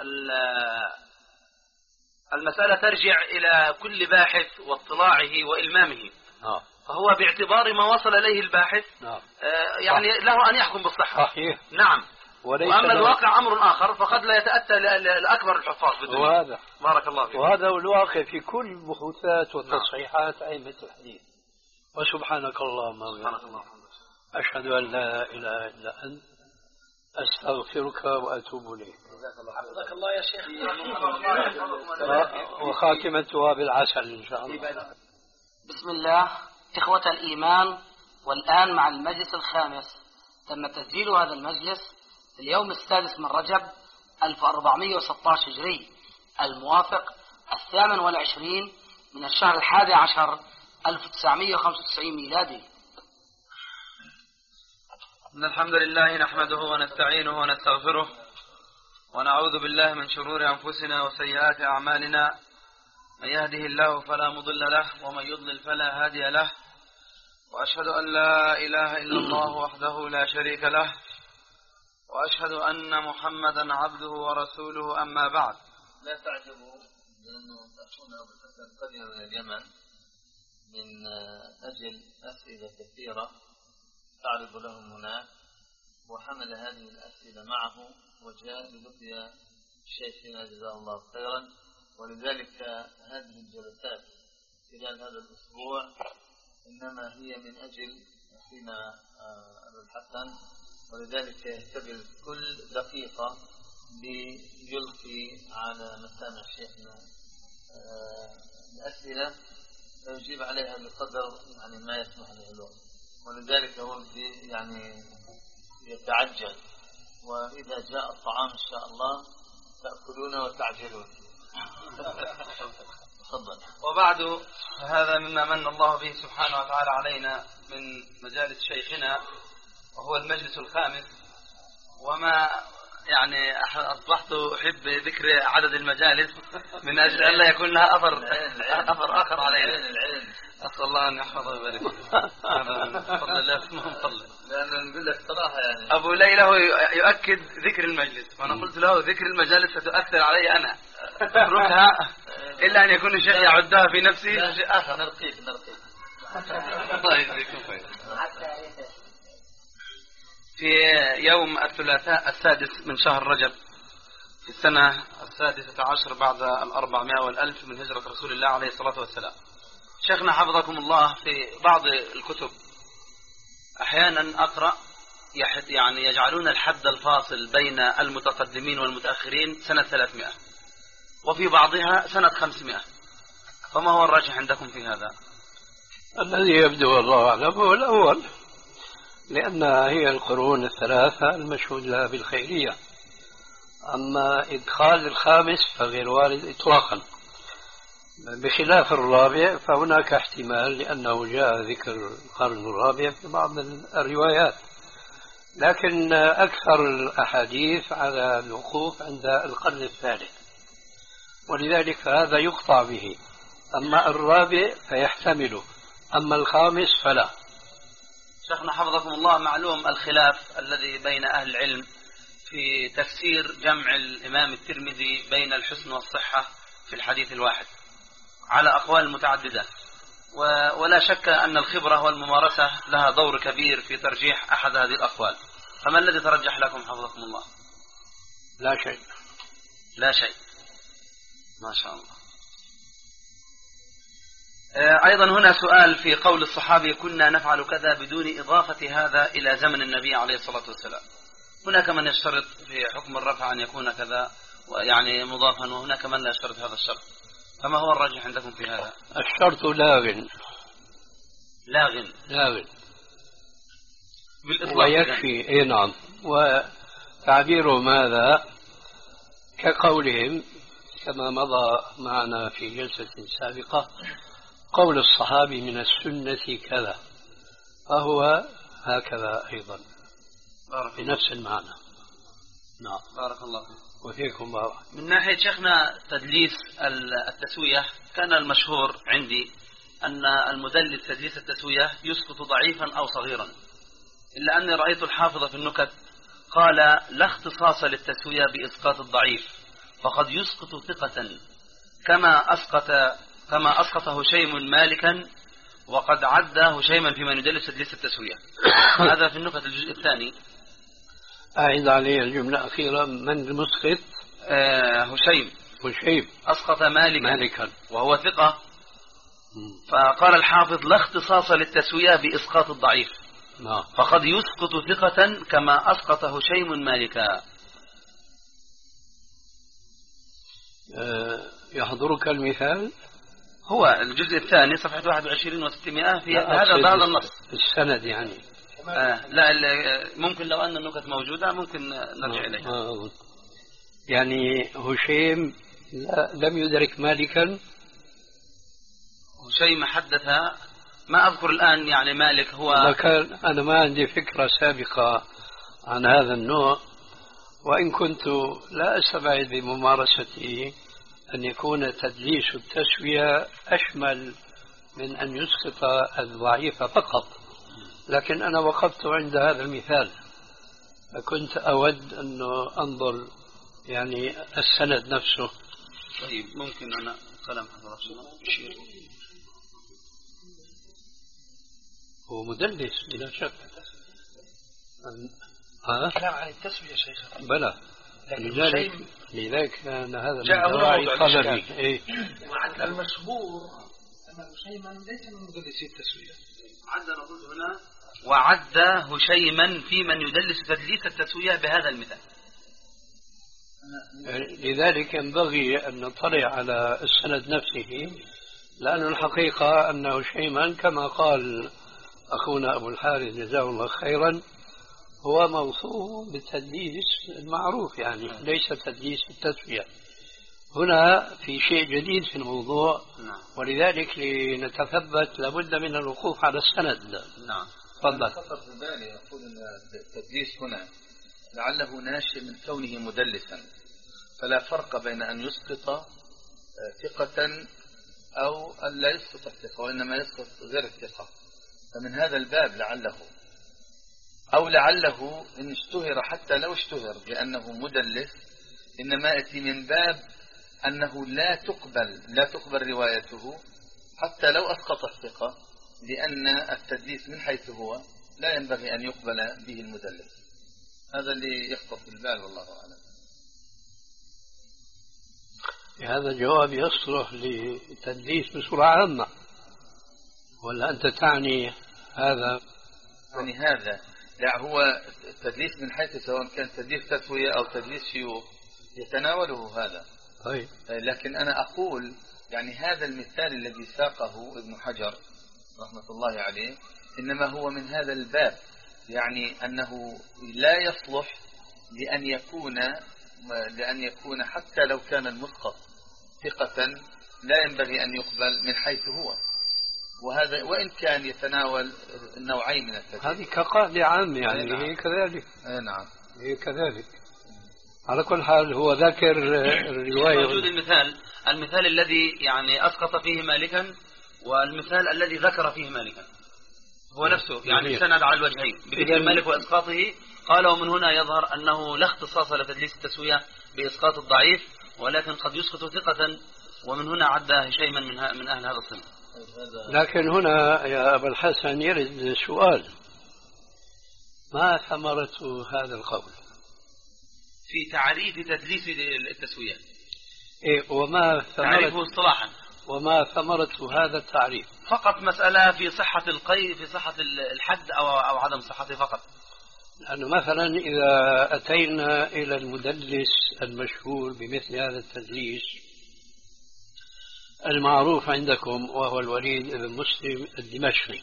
المسألة ترجع إلى كل باحث واطلاعه وإلمامه. آه. فهو باعتبار ما وصل إليه الباحث نعم. يعني له أن يحكم بالصحة. صحيح. نعم. وأما الواقع أمر آخر فقد لا يتأتى لأكبر الحفاظ في الدنيا. وهذا بارك الله فيك. وهذا الواقع في كل بحوثات وتصحيحات أئمة الحديث. وسبحانك اللهم وبحمدك أشهد أن لا إله إلا أنت أستغفرك وأتوب إليك. حفظك الله يا شيخ. وخاتمتها بالعسل إن شاء الله. بسم الله. إخوة الإيمان، والآن مع المجلس الخامس. تم تسجيل هذا المجلس في اليوم السادس من رجب ألف وأربعمائة وستة عشر هجري الموافق الثامن والعشرين من الشهر الحادي عشر ألف وتسعمائة وخمسة وتسعين ميلادي. إن الحمد لله نحمده ونستعينه ونستغفره ونعوذ بالله من شرور أنفسنا وسيئات أعمالنا. من يهده الله فلا مضل له ومن يضلل فلا هادي له، وأشهد أن لا إله إلا الله وحده لا شريك له، وأشهد أن محمدا عبده ورسوله. أما بعد. لا تعجبوا لأنه أخونا أبو الحسن قدم من اليمن من أجل أسئلة كثيرة تعرض لهم هناك، وحمل هذه الأسئلة معه وجاء للقيا شيخنا جزاه الله خيرا. ولذلك هذه الجلسات خلال هذا الأسبوع إنما هي من أجل أخينا أبو الحسن، ولذلك يهتبل كل دقيقة ليلقي على مسامع شيخنا الأسئلة ويجيب عليها بقدر يعني ما يسمح له الوقت. ولذلك هو يعني يتعجل، وإذا جاء الطعام إن شاء الله تأكلون وتعجلون. تفضل. وبعد، هذا مما من الله به سبحانه وتعالى علينا من مجالس شيخنا، وهو المجلس الخامس. وما يعني أصبحت أحب ذكر عدد المجالس من أجل أن لا يكون لها أثر أثر آخر علينا. أسأل الله أن يحفظه ويبارك فيه. فضل الله اسمه فضل. لأن نقول لك صراحة يعني أبو ليلى هو يؤكد ذكر المجلس، وأنا قلت له ذكر المجالس ستؤثر علي أنا، اتركها إلا أن يكون الشيخ يعدها في نفسي شيء آخر. نرقيك نرقيك. الله يجزيكم خير. في يوم الثلاثاء السادس من شهر رجب في السنة السادسة عشر بعد الأربعمائة والألف من هجرة رسول الله عليه الصلاة والسلام، شيخنا حفظكم الله في بعض الكتب أحيانا أقرأ يعني يجعلون الحد الفاصل بين المتقدمين والمتأخرين سنة ثلاثمائة، وفي بعضها سنة خمسمائة، فما هو الراجح عندكم في هذا؟ الذي يبدو والله أعلم هو الأول، لأن هي القرون الثلاثة المشهود لها بالخيرية. أما إدخال الخامس فغير وارد إطلاقا، بخلاف الرابع فهناك احتمال لأنه جاء ذكر القرن الرابع في بعض الروايات، لكن أكثر الأحاديث على الوقوف عند القرن الثالث، ولذلك هذا يقطع به. أما الرابع فيحتمله، أما الخامس فلا. شيخنا حفظكم الله، معلوم الخلاف الذي بين أهل العلم في تفسير جمع الإمام الترمذي بين الحسن والصحة في الحديث الواحد على أقوال متعددة، ولا شك أن الخبرة والممارسة لها دور كبير في ترجيح أحد هذه الأقوال. فما الذي ترجح لكم حفظكم الله؟ لا شيء. لا شيء، ما شاء الله. أيضا هنا سؤال في قول الصحابي كنا نفعل كذا بدون إضافة هذا إلى زمن النبي عليه الصلاة والسلام. هناك من يشترط في حكم الرفع أن يكون كذا يعني مضافا، وهناك من لا يشترط هذا الشرط، فما هو الراجح عندكم في هذا؟ الشرط لاغ لاغ لاغ بالإطلاق ويكفي. اي نعم. وتعبير ماذا كقولهم كما مضى معنا في جلسة سابقة قول الصحابي من السنة كذا، فهو هكذا أيضا بنفس المعنى. نعم. بارك الله فيك. وفيكم بارك. من ناحية شيخنا تدليس التسوية، كان المشهور عندي أن المدلس تدليس التسوية يسقط ضعيفا أو صغيرا، إلا أني رأيت الحافظ في النكت قال لا اختصاص للتسوية بإسقاط الضعيف، فقد يسقط ثقة كما أسقط كما أسقط هشيم مالكا وقد عد هشيما في من يدلس تدليس التسوية. هذا في النكت الجزء الثاني. أعيد عليه الجملة الأخيرة. من المسقط؟ آه هشيم هشيم أسقط مالكا, مالكا وهو ثقة. فقال الحافظ لا اختصاص للتسوية بإسقاط الضعيف، نعم. فقد يسقط ثقة كما أسقط هشيم مالكا. أه يحضرك المثال؟ هو الجزء الثاني صفحة واحد وعشرين وستمائة في هذا بعض النص. السند يعني. آه لا ممكن لو أن النكت موجودة ممكن نرجع إليها. آه. يعني هشيم لم يدرك مالكا. هشيم حدث، ما أذكر الآن يعني مالك هو كان أنا ما عندي فكرة سابقة عن هذا النوع، وإن كنت لا أستبعد بممارستي أن يكون تدليس التسوية أشمل من أن يسقط الضعيف فقط، لكن أنا وقفت عند هذا المثال، فكنت أود أن أنظر يعني السند نفسه. طيب ممكن أنا كلام حضرتك يشير. هو مدلس بلا شك. ها؟ كلام عن التسوية شيخ. بلى. لذلك لذلك كان هذا جاء من دواعي طلبي. إيه؟ وعند المشهور أن هشيما ليس من مدلسي التسوية. عد نقول هنا وعد هشيما في من يدلس تدليس التسوية بهذا المثال. لذلك ينبغي أن نطلع على السند نفسه، لأن الحقيقة أن هشيما كما قال أخونا أبو الحارث جزاه الله خيرا هو موصوف بالتدليس المعروف، يعني ليس تدليس التسوية. هنا في شيء جديد في الموضوع، ولذلك لنتثبت لابد من الوقوف على السند. نعم. تفضل. خطر في بالي أقول أن التدليس هنا لعله ناشئ من كونه مدلسا، فلا فرق بين أن يسقط ثقة أو أن لا يسقط الثقة، وإنما يسقط غير الثقة، فمن هذا الباب لعله، أو لعله إن اشتهر حتى لو اشتهر بأنه مدلس إنما يأتي من باب أنه لا تقبل لا تقبل روايته حتى لو أسقط الثقة، لأن التدليس من حيث هو لا ينبغي أن يقبل به المدلس. هذا اللي يخطر في البال والله أعلم. هذا الجواب يصلح للتدليس بصورة عامة، ولا أنت تعني هذا؟ يعني هذا لا، هو التدليس من حيث سواء كان تدليس تسوية أو تدليس شيوخ يتناوله هذا. طيب. لكن أنا أقول يعني هذا المثال الذي ساقه ابن حجر رحمة الله عليه إنما هو من هذا الباب، يعني أنه لا يصلح لأن يكون لأن يكون حتى لو كان المسقط ثقة لا ينبغي أن يقبل من حيث هو، وهذا وإن كان يتناول النوعين من التدليس. هذه كقاعدة عامة يعني. نعم. هي كذلك. نعم هي كذلك. على كل حال هو ذكر الرواية. موجود المثال المثال الذي يعني أسقط فيه مالكا والمثال الذي ذكر فيه مالكا هو نفسه، يعني سند على الوجهين بذكر مالك وإسقاطه. قال ومن هنا يظهر أنه لا اختصاص لتدليس التسوية بإسقاط الضعيف، ولكن قد يسقط ثقة، ومن هنا عد هشيما من من أهل هذا الصنف. لكن هنا يا أبا الحسن يرد سؤال: ما ثمرة هذا القول في تعريف تدليس التسوية؟ إيه، وما ثمرة تعريفه اصطلاحا؟ وما ثمرة هذا التعريف؟ فقط مسألة في صحة القيد، في صحة الحد أو أو عدم صحته فقط. لأنه مثلا إذا أتينا إلى المدلس المشهور بمثل هذا التدليس المعروف عندكم وهو الوليد بن مسلم الدمشقي،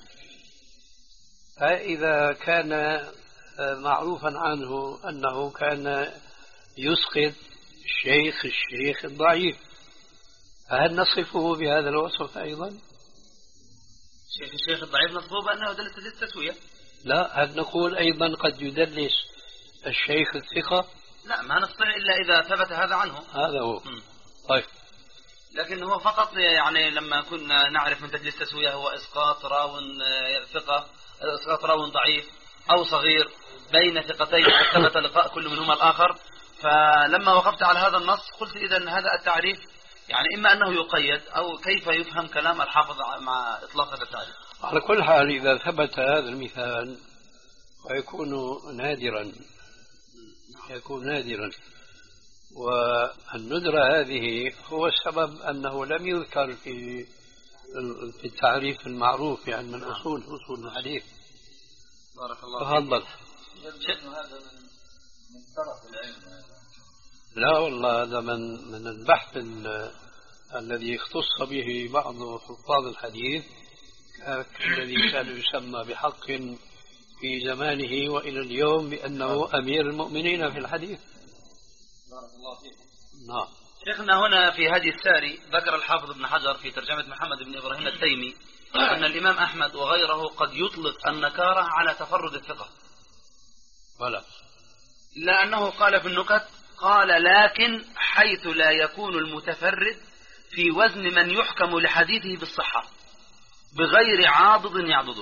فإذا كان معروفا عنه أنه كان يسقط الشيخ الشيخ الضعيف، فهل نصفه بهذا الوصف أيضا؟ شيخ الشيخ الضعيف نصفه بأنه دلس التسوية؟ لا، هل نقول أيضا قد يدلس الشيخ الثقة؟ لا، ما نستطيع إلا إذا ثبت هذا عنه. هذا هو. م. طيب، لكن هو فقط يعني لما كنا نعرف من تدليس التسوية هو إسقاط راو ثقة، إسقاط راو ضعيف أو صغير بين ثقتين ثبت لقاء كل منهما الآخر. فلما وقفت على هذا النص قلت إذا هذا التعريف يعني إما أنه يقيد أو كيف يفهم كلام الحافظ مع إطلاق هذا التعريف. على كل حال إذا ثبت هذا المثال ويكون نادرا، يكون نادرا، والندرة هذه هو السبب أنه لم يذكر في في التعريف المعروف يعني من أصول أصول الحديث. بارك الله تفضل. هذا من طرف العلم. لا والله، هذا من من البحث الذي اختص به بعض حفاظ الحديث الذي كان يسمى بحق في زمانه وإلى اليوم بأنه أمير المؤمنين في الحديث. بارك الله فيك. نعم. شيخنا هنا في هدي الساري ذكر الحافظ ابن حجر في ترجمة محمد بن إبراهيم التيمي أن الإمام أحمد وغيره قد يطلق النكارة على تفرد الثقة. ولا إلا أنه قال في النكت، قال لكن حيث لا يكون المتفرد في وزن من يحكم لحديثه بالصحة بغير عاضد يعضده.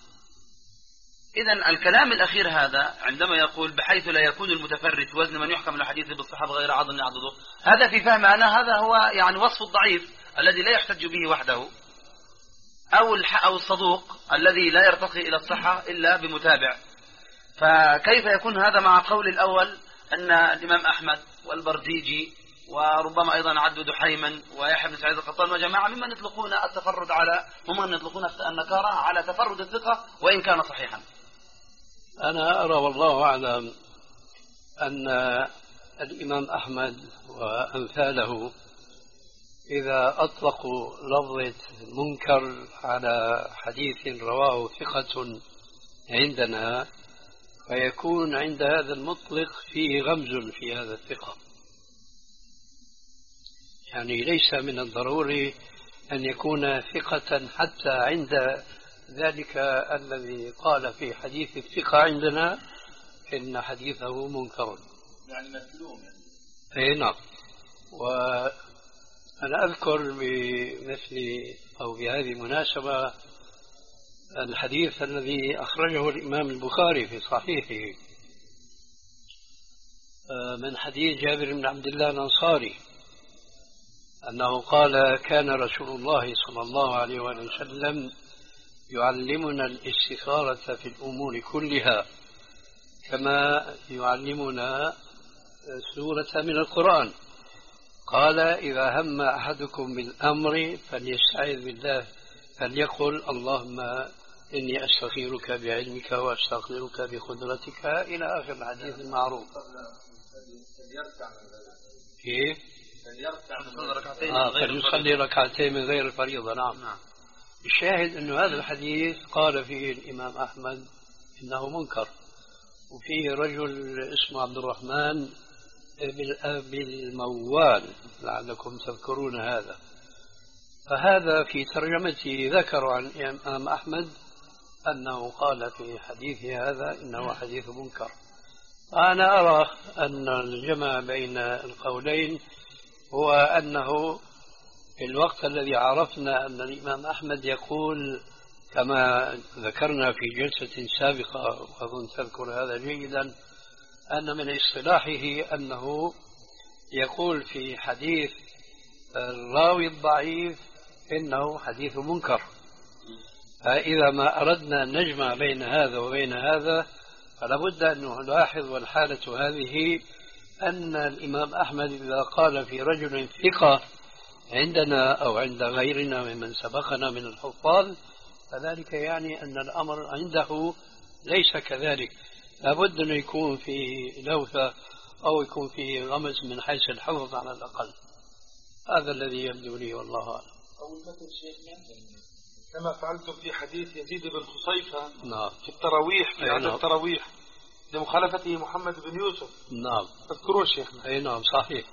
إذن الكلام الأخير هذا عندما يقول بحيث لا يكون المتفرد في وزن من يحكم لحديثه بالصحة بغير عاضد يعضده، هذا في فهم أنا هذا هو يعني وصف الضعيف الذي لا يحتج به وحده، أو أو الصدوق الذي لا يرتقي إلى الصحة إلا بمتابع. فكيف يكون هذا مع قول الأول أن الإمام أحمد والبرديجي وربما أيضا عد دحيما ويحيى بن سعيد القطان وجماعة ممن يطلقون التفرد على ممن يطلقون النكارة على تفرد الثقة وإن كان صحيحا؟ أنا أرى والله أعلم أن الإمام أحمد وأمثاله إذا أطلقوا لفظة منكر على حديث رواه ثقة عندنا فيكون عند هذا المطلق فيه غمز في هذا الثقة، يعني ليس من الضروري أن يكون ثقة حتى عند ذلك الذي قال في حديث الثقة عندنا إن حديثه منكر، يعني مسلوم يعني. أي نعم. وأنا أذكر بمثل أو بهذه المناسبة الحديث الذي أخرجه الإمام البخاري في صحيحه من حديث جابر بن عبد الله الأنصاري أنه قال كان رسول الله صلى الله عليه وسلم يعلمنا الاستخارة في الأمور كلها كما يعلمنا سورة من القرآن. قال إذا هم أحدكم بالأمر فليستعذ بالله فليقل اللهم إني أستخيرك بعلمك وأستغفرك بقدرتك إلى آخر الحديث المعروف. كيف؟ آه فليصلي ركعتين من غير الفريضة. نعم. نعم. الشاهد أن هذا الحديث قال فيه الإمام أحمد إنه منكر، وفيه رجل اسمه عبد الرحمن بالموال لعلكم تذكرون هذا، فهذا في ترجمته ذكر عن الإمام أحمد أنه قال في حديثه هذا إنه حديث منكر. أنا أرى أن الجمع بين القولين هو أنه في الوقت الذي عرفنا أن الإمام أحمد يقول كما ذكرنا في جلسة سابقة وأظن تذكر هذا جيدا أن من اصطلاحه أنه يقول في حديث الراوي الضعيف إنه حديث منكر. فإذا ما أردنا أن نجمع بين هذا وبين هذا فلابد أن نلاحظ والحالة هذه أن الإمام أحمد إذا قال في رجل ثقة عندنا أو عند غيرنا ممن سبقنا من الحفاظ، فذلك يعني أن الأمر عنده ليس كذلك. لابد أن يكون في لوثة أو يكون في غمز من حيث الحفظ على الأقل. هذا الذي يبدو لي والله أعلم. أو المثل شيخنا كما فعلتم في حديث يزيد بن خصيفة نعم في التراويح في عدد نعم. التراويح لمخالفته محمد بن يوسف. نعم اذكروه شيخنا. أي نعم صحيح.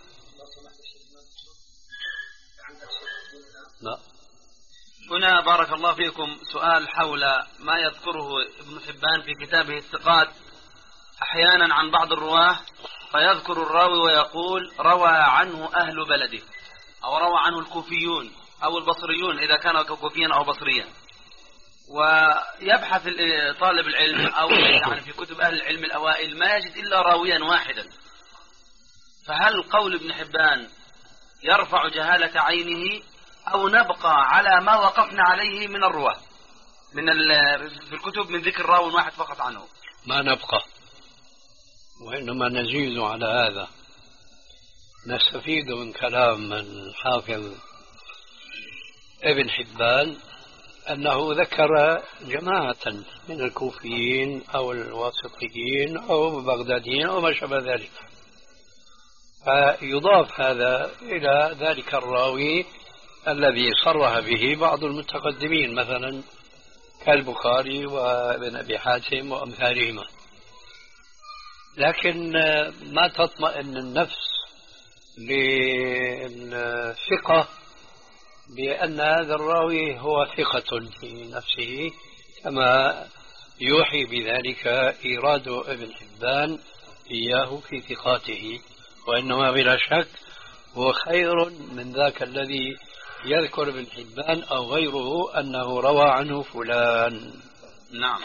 نعم. هنا بارك الله فيكم سؤال حول ما يذكره ابن حبان في كتابه الثقات أحيانا عن بعض الرواه، فيذكر الراوي ويقول روى عنه أهل بلده، أو روى عنه الكوفيون أو البصريون إذا كان كوفيا أو بصريا، ويبحث طالب العلم أو يعني في كتب أهل العلم الأوائل ما يجد إلا راويا واحدا. فهل قول ابن حبان يرفع جهالة عينه أو نبقى على ما وقفنا عليه من الرواة من في الكتب من ذكر راوي واحد فقط عنه؟ ما نبقى، وإنما نزيد على هذا. نستفيد من كلام الحافظ ابن حبان أنه ذكر جماعة من الكوفيين أو الواسطيين أو البغداديين أو ما شابه ذلك، فيضاف هذا إلى ذلك الراوي الذي صرح به بعض المتقدمين مثلا كالبخاري وابن أبي حاتم وأمثالهما. لكن ما تطمئن النفس للثقة بأن هذا الراوي هو ثقة في نفسه كما يوحي بذلك إيراد ابن حبان إياه في ثقاته، وإنما بلا شك هو خير من ذاك الذي يذكر ابن حبان أو غيره أنه روى عنه فلان. نعم.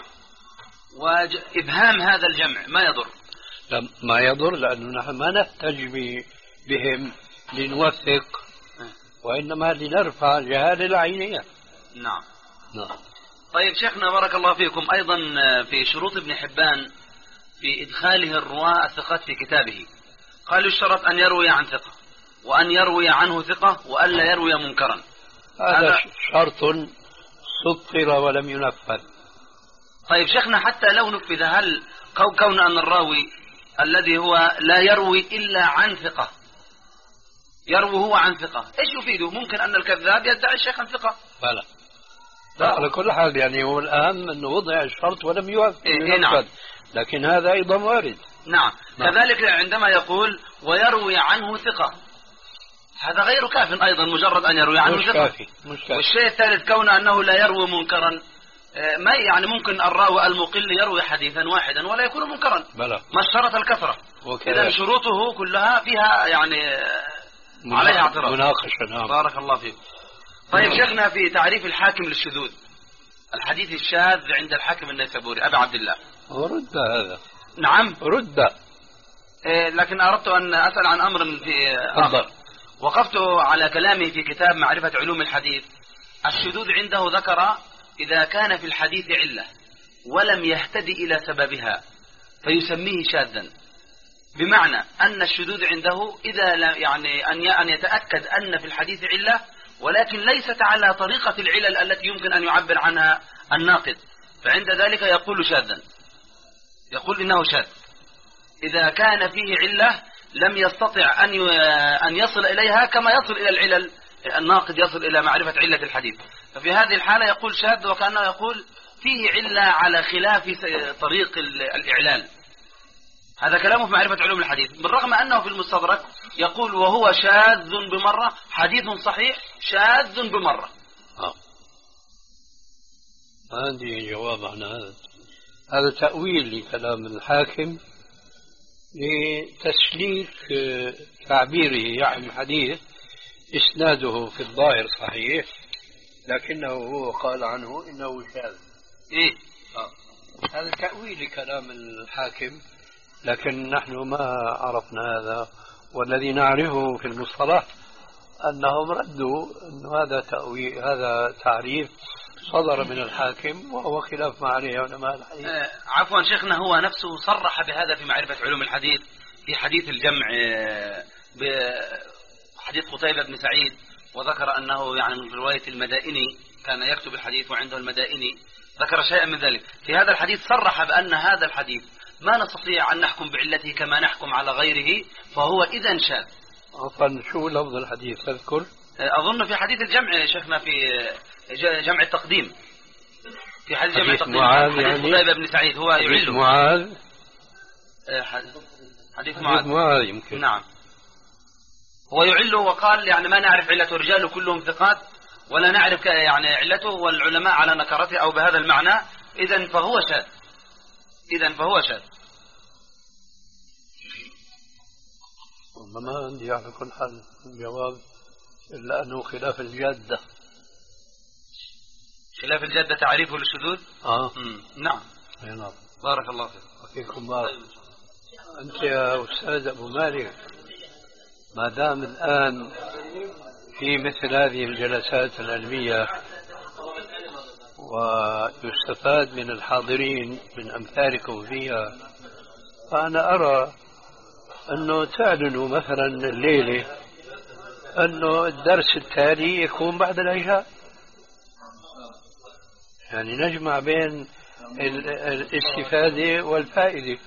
وإبهام هذا الجمع ما يضر؟ ما يضر، لأننا نحن ما نحتج بهم لنوثق، وإنما لنرفع جهال العينية. نعم. نعم. طيب شيخنا بارك الله فيكم، أيضا في شروط ابن حبان في إدخاله الرواة الثقات في كتابه قال يشترط أن يروي عن ثقة، وأن يروي عنه ثقة، وألا يروي منكرا. هذا شرط سطر ولم ينفذ. طيب شيخنا حتى لو نفذ، هل كون أن الراوي الذي هو لا يروي إلا عن ثقة يروي هو عن ثقة، إيش يفيده؟ ممكن أن الكذاب يدعي الشيخ عن ثقة. فلا لا، على كل حال يعني هو الأهم أنه وضع الشرط ولم ينفذ. إيه نعم. لكن هذا أيضا وارد. نعم. نعم. كذلك عندما يقول ويروي عنه ثقة، هذا غير كاف أيضا، مجرد أن يروي عنه مش ثقة. كافي. مش كافي. والشيء الثالث كون أنه لا يروي منكرا، ما يعني ممكن الراوي المقل يروي حديثا واحدا ولا يكون منكرا. بلى. ما اشترط الكثرة. إذا شروطه كلها فيها يعني عليها اعتراض. مناقشة. نعم. بارك الله فيك. طيب شيخنا في تعريف الحاكم للشذوذ، الحديث الشاذ عند الحاكم النيسابوري أبا عبد الله، رد هذا. نعم رد. إيه، لكن أردت أن أسأل عن أمر في آخر. وقفت على كلامه في كتاب معرفة علوم الحديث. الشذوذ عنده ذكر إذا كان في الحديث علة ولم يهتدي إلى سببها فيسميه شاذا، بمعنى أن الشذوذ عنده إذا يعني أن يتأكد أن في الحديث علة ولكن ليست على طريقة العلل التي يمكن أن يعبر عنها الناقد، فعند ذلك يقول شاذا، يقول إنه شاذ إذا كان فيه علة لم يستطع أن أن يصل إليها كما يصل إلى العلل، الناقد يصل إلى معرفة علة الحديث، ففي هذه الحالة يقول شاذ، وكأنه يقول فيه علة على خلاف طريق الإعلال. هذا كلامه في معرفة علوم الحديث، بالرغم أنه في المستدرك يقول وهو شاذ بمرة، حديث صحيح شاذ بمرة. آه. ما عندي جواب عن هذا. هذا تأويل لكلام الحاكم لتسليك تعبيره يعني الحديث إسناده في الظاهر صحيح لكنه هو قال عنه إنه شاذ. إيه؟ آه. هذا تأويل لكلام الحاكم، لكن نحن ما عرفنا هذا، والذي نعرفه في المصطلح أنهم ردوا أن هذا تأويل، هذا تعريف صدر من الحاكم وهو خلاف ما عليه علماء الحديث. آه عفوا شيخنا، هو نفسه صرح بهذا في معرفة علوم الحديث في حديث الجمع، بحديث قتيبة بن سعيد، وذكر أنه يعني من رواية المدائني كان يكتب الحديث وعنده المدائني، ذكر شيئا من ذلك. في هذا الحديث صرح بأن هذا الحديث ما نستطيع أن نحكم بعلته كما نحكم على غيره، فهو إذن شاذ. عفوا، شو لفظ الحديث تذكر؟ أظن في حديث الجمع يا شيخنا، في جمع التقديم، في حديث جمع التقديم معاذ حديث يعني قتيبة بن سعيد هو يعله. معاذ حديث معاذ معاذ يمكن. نعم، هو يعله وقال يعني ما نعرف علته، رجاله كلهم ثقات ولا نعرف يعني علته، والعلماء على نكرته أو بهذا المعنى، إذن فهو شاذ، إذن فهو شاذ. ما عندي على كل حال جواب إلا أنه خلاف الجادة. خلاف الجادة تعريفه للشذوذ؟ آه مم. نعم. نعم. بارك الله فيك. وفيكم بارك. أنت يا أستاذ أبو مالك، ما دام الآن في مثل هذه الجلسات العلمية ويستفاد من الحاضرين من أمثالكم فيها، فأنا أرى أنه تعلنوا مثلا الليلة أنه الدرس التالي يكون بعد العشاء، يعني نجمع بين الاستفادة والفائدة،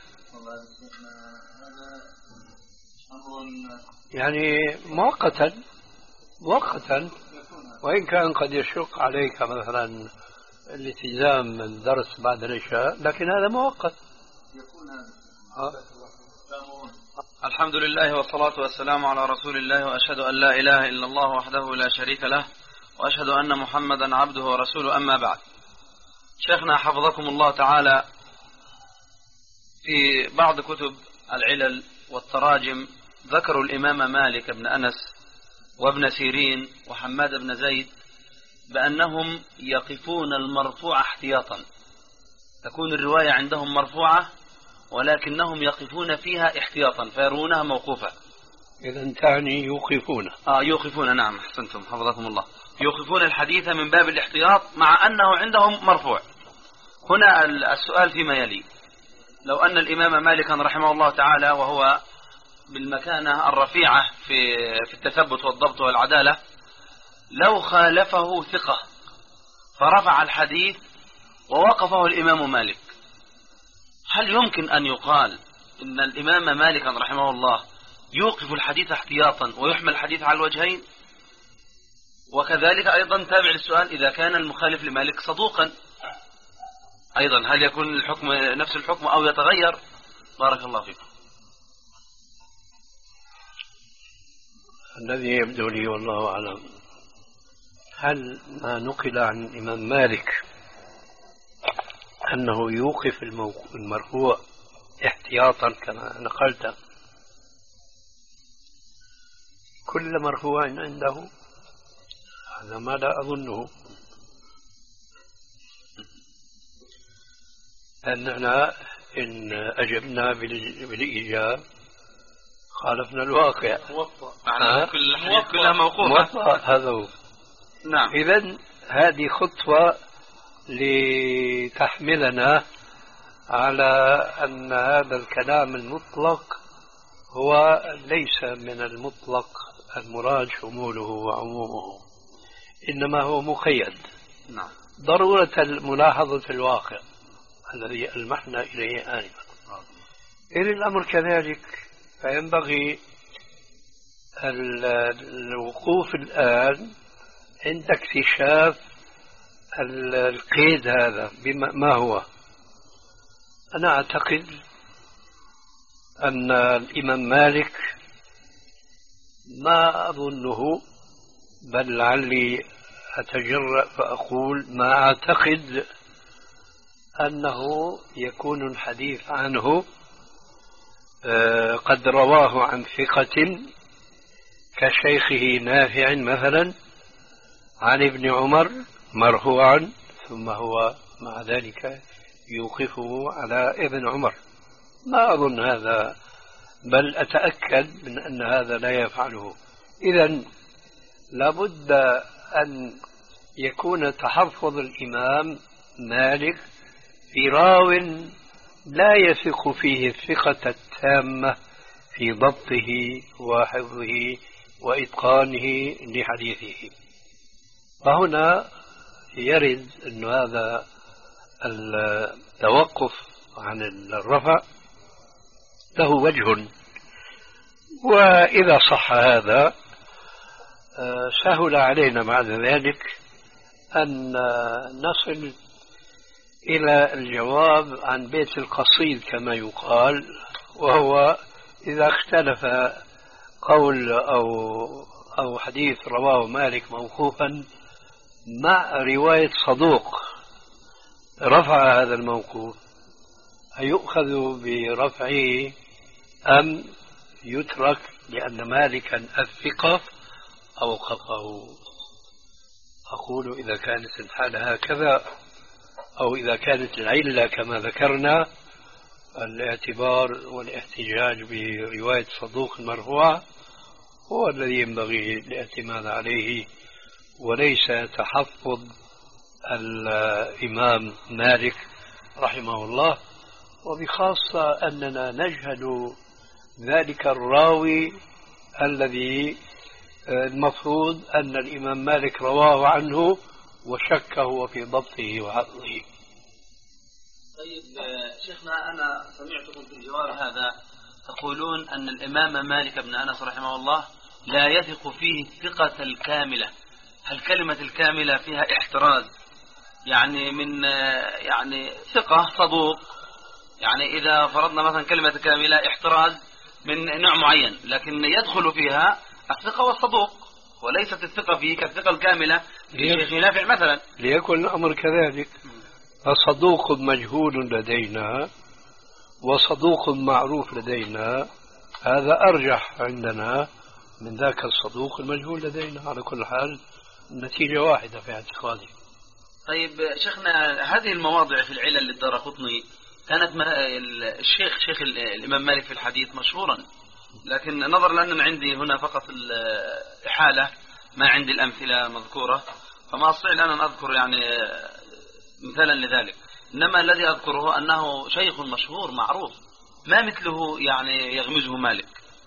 يعني مؤقتا مؤقتا، وإن كان قد يشق عليك مثلا الالتزام بالدرس بعد العشاء، لكن هذا مؤقت. آه. الحمد لله والصلاة والسلام على رسول الله، وأشهد أن لا إله إلا الله وحده لا شريك له، وأشهد أن محمدا عبده ورسوله، أما بعد. شيخنا حفظكم الله تعالى، في بعض كتب العلل والتراجم ذكروا الإمام مالك بن أنس وابن سيرين وحماد بن زيد بأنهم يقفون المرفوع احتياطا، تكون الرواية عندهم مرفوعة ولكنهم يقفون فيها احتياطا فيرونها موقوفة. إذا تعني يوقفون. آه يوقفون، نعم أحسنتم حفظكم الله، يوقفون الحديث من باب الاحتياط مع أنه عندهم مرفوع. هنا السؤال فيما يلي: لو أن الإمام مالكا رحمه الله تعالى وهو بالمكانة الرفيعة في في التثبت والضبط والعدالة، لو خالفه ثقة فرفع الحديث ووقفه الإمام مالك، هل يمكن أن يقال إن الإمام مالكا رحمه الله يوقف الحديث احتياطا ويحمل الحديث على الوجهين؟ وكذلك أيضا تابع للسؤال: إذا كان المخالف لمالك صدوقا أيضا هل يكون الحكم نفس الحكم أو يتغير؟ بارك الله فيكم. الذي يبدو لي والله أعلم، هل ما نقل عن الإمام مالك أنه يوقف المرفوع احتياطا كما نقلت كل مرفوع عنده؟ هذا ما لا أظنه، أننا إن أجبنا بالإيجاب خالفنا الواقع. معنى كل الحديث كلها موقوفة. هذا هو. نعم. إذن هذه خطوة لتحملنا على أن هذا الكلام المطلق هو ليس من المطلق المراد شموله وعمومه، إنما هو مقيد. نعم. ضرورة ملاحظة الواقع الذي ألمحنا إليه آنفا. إذا الأمر كذلك، فينبغي الوقوف الآن عند اكتشاف القيد هذا بما ما هو. أنا أعتقد أن الإمام مالك، ما أظنه بل لعلي أتجرأ فأقول ما أعتقد أنه يكون الحديث عنه قد رواه عن ثقة كشيخه نافع مثلا عن ابن عمر مرفوعا، ثم هو مع ذلك يوقفه على ابن عمر. ما أظن هذا، بل أتأكد من أن هذا لا يفعله. إذن لابد أن يكون تحفظ الإمام مالك في راو لا يثق فيه الثقة التامة في ضبطه وحفظه وإتقانه لحديثه. فهنا يرد أن هذا التوقف عن الرفع له وجه، وإذا صح هذا سهل علينا بعد ذلك أن نصل إلى الجواب عن بيت القصيد كما يقال، وهو إذا اختلف قول أو أو حديث رواه مالك موقوفا مع رواية صدوق رفع هذا الموقوف، أيؤخذ برفعه أم يترك لأن مالكا الثقة أوقفه؟ أقول إذا كانت الحالة هكذا أو إذا كانت العلة كما ذكرنا، الاعتبار والاحتجاج برواية صدوق مرفوع هو الذي ينبغي الاعتماد عليه، وليس تحفظ الإمام مالك رحمه الله، وبخاصة أننا نجهل ذلك الراوي الذي المفروض أن الإمام مالك رواه عنه وشك هو في ضبطه وحفظه. طيب شيخنا، أنا سمعتكم في الجواب هذا تقولون أن الإمام مالك بن أنس رحمه الله لا يثق فيه الثقة الكاملة. هل كلمة الكاملة فيها احتراز؟ يعني من يعني ثقة صدوق، يعني إذا فرضنا مثلا كلمة كاملة احتراز من نوع معين، لكن يدخل فيها الثقة والصدوق، وليست الثقة فيه كالثقة الكاملة لشيخ نافع مثلا. ليكن الأمر كذلك، فصدوق مجهول لدينا وصدوق معروف لدينا، هذا أرجح عندنا من ذاك الصدوق المجهول لدينا. على كل حال النتيجة واحدة في اعتقادي. طيب شيخنا، هذه المواضع في العلل للدارقطني كانت الشيخ شيخ الإمام مالك في الحديث مشهورا، لكن نظرا لأن عندي هنا فقط الإحالة ما عندي الأمثلة مذكورة، فما أستطيع الآن أن أذكر يعني مثالا لذلك، إنما الذي أذكره أنه شيخ مشهور معروف ما مثله يعني يغمزه مالك.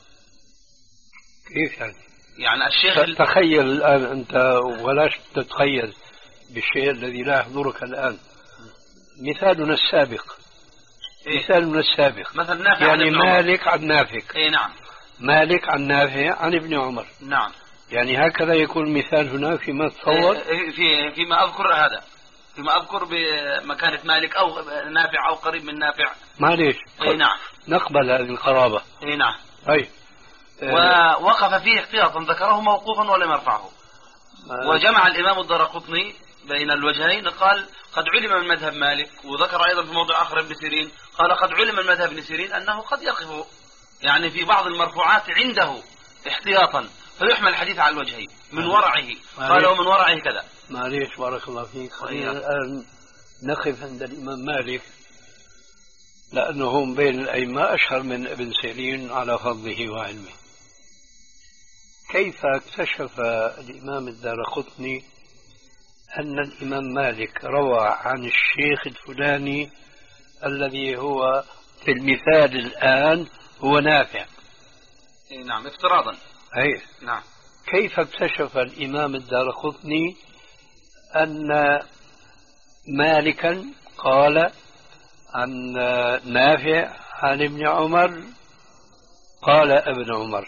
كيف يعني؟ يعني الشيخ تخيل الآن أنت، ولاش تتخيل بالشيء الذي لا يحضرك الآن. مثالنا السابق إيه؟ مثالنا السابق مثلا نافع يعني عن مالك عن نافع. إيه نعم. مالك عن نافع عن ابن عمر. نعم. يعني هكذا يكون مثال هنا فيما تصور. إيه في فيما أذكر هذا، فيما أذكر بمكانة مالك أو نافع أو قريب من نافع. معليش. إيه نعم. نقبل هذه القرابة. إيه نعم. أي. ووقف فيه احتياطا، ذكره موقوفا ولم يرفعه. وجمع الإمام الدارقطني بين الوجهين، قال قد علم من مذهب مالك، وذكر أيضا في موضوع آخر ابن سيرين قال قد علم من مذهب ابن سيرين أنه قد يقف يعني في بعض المرفوعات عنده احتياطا، فيحمل الحديث على الوجهين من ورعه. قال ومن ورعه كذا. معليش بارك الله فيك. خلينا الآن نقف عند الإمام مالك، لأنه هم بين الأئمة أشهر من ابن سيرين على فضله وعلمه. كيف اكتشف الإمام الدارقطني أن الإمام مالك روى عن الشيخ الفلاني الذي هو في المثال الآن هو نافع؟ إيه نعم، افتراضا. أي نعم. كيف اكتشف الإمام الدارقطني أن مالكا قال عن نافع عن ابن عمر قال ابن عمر،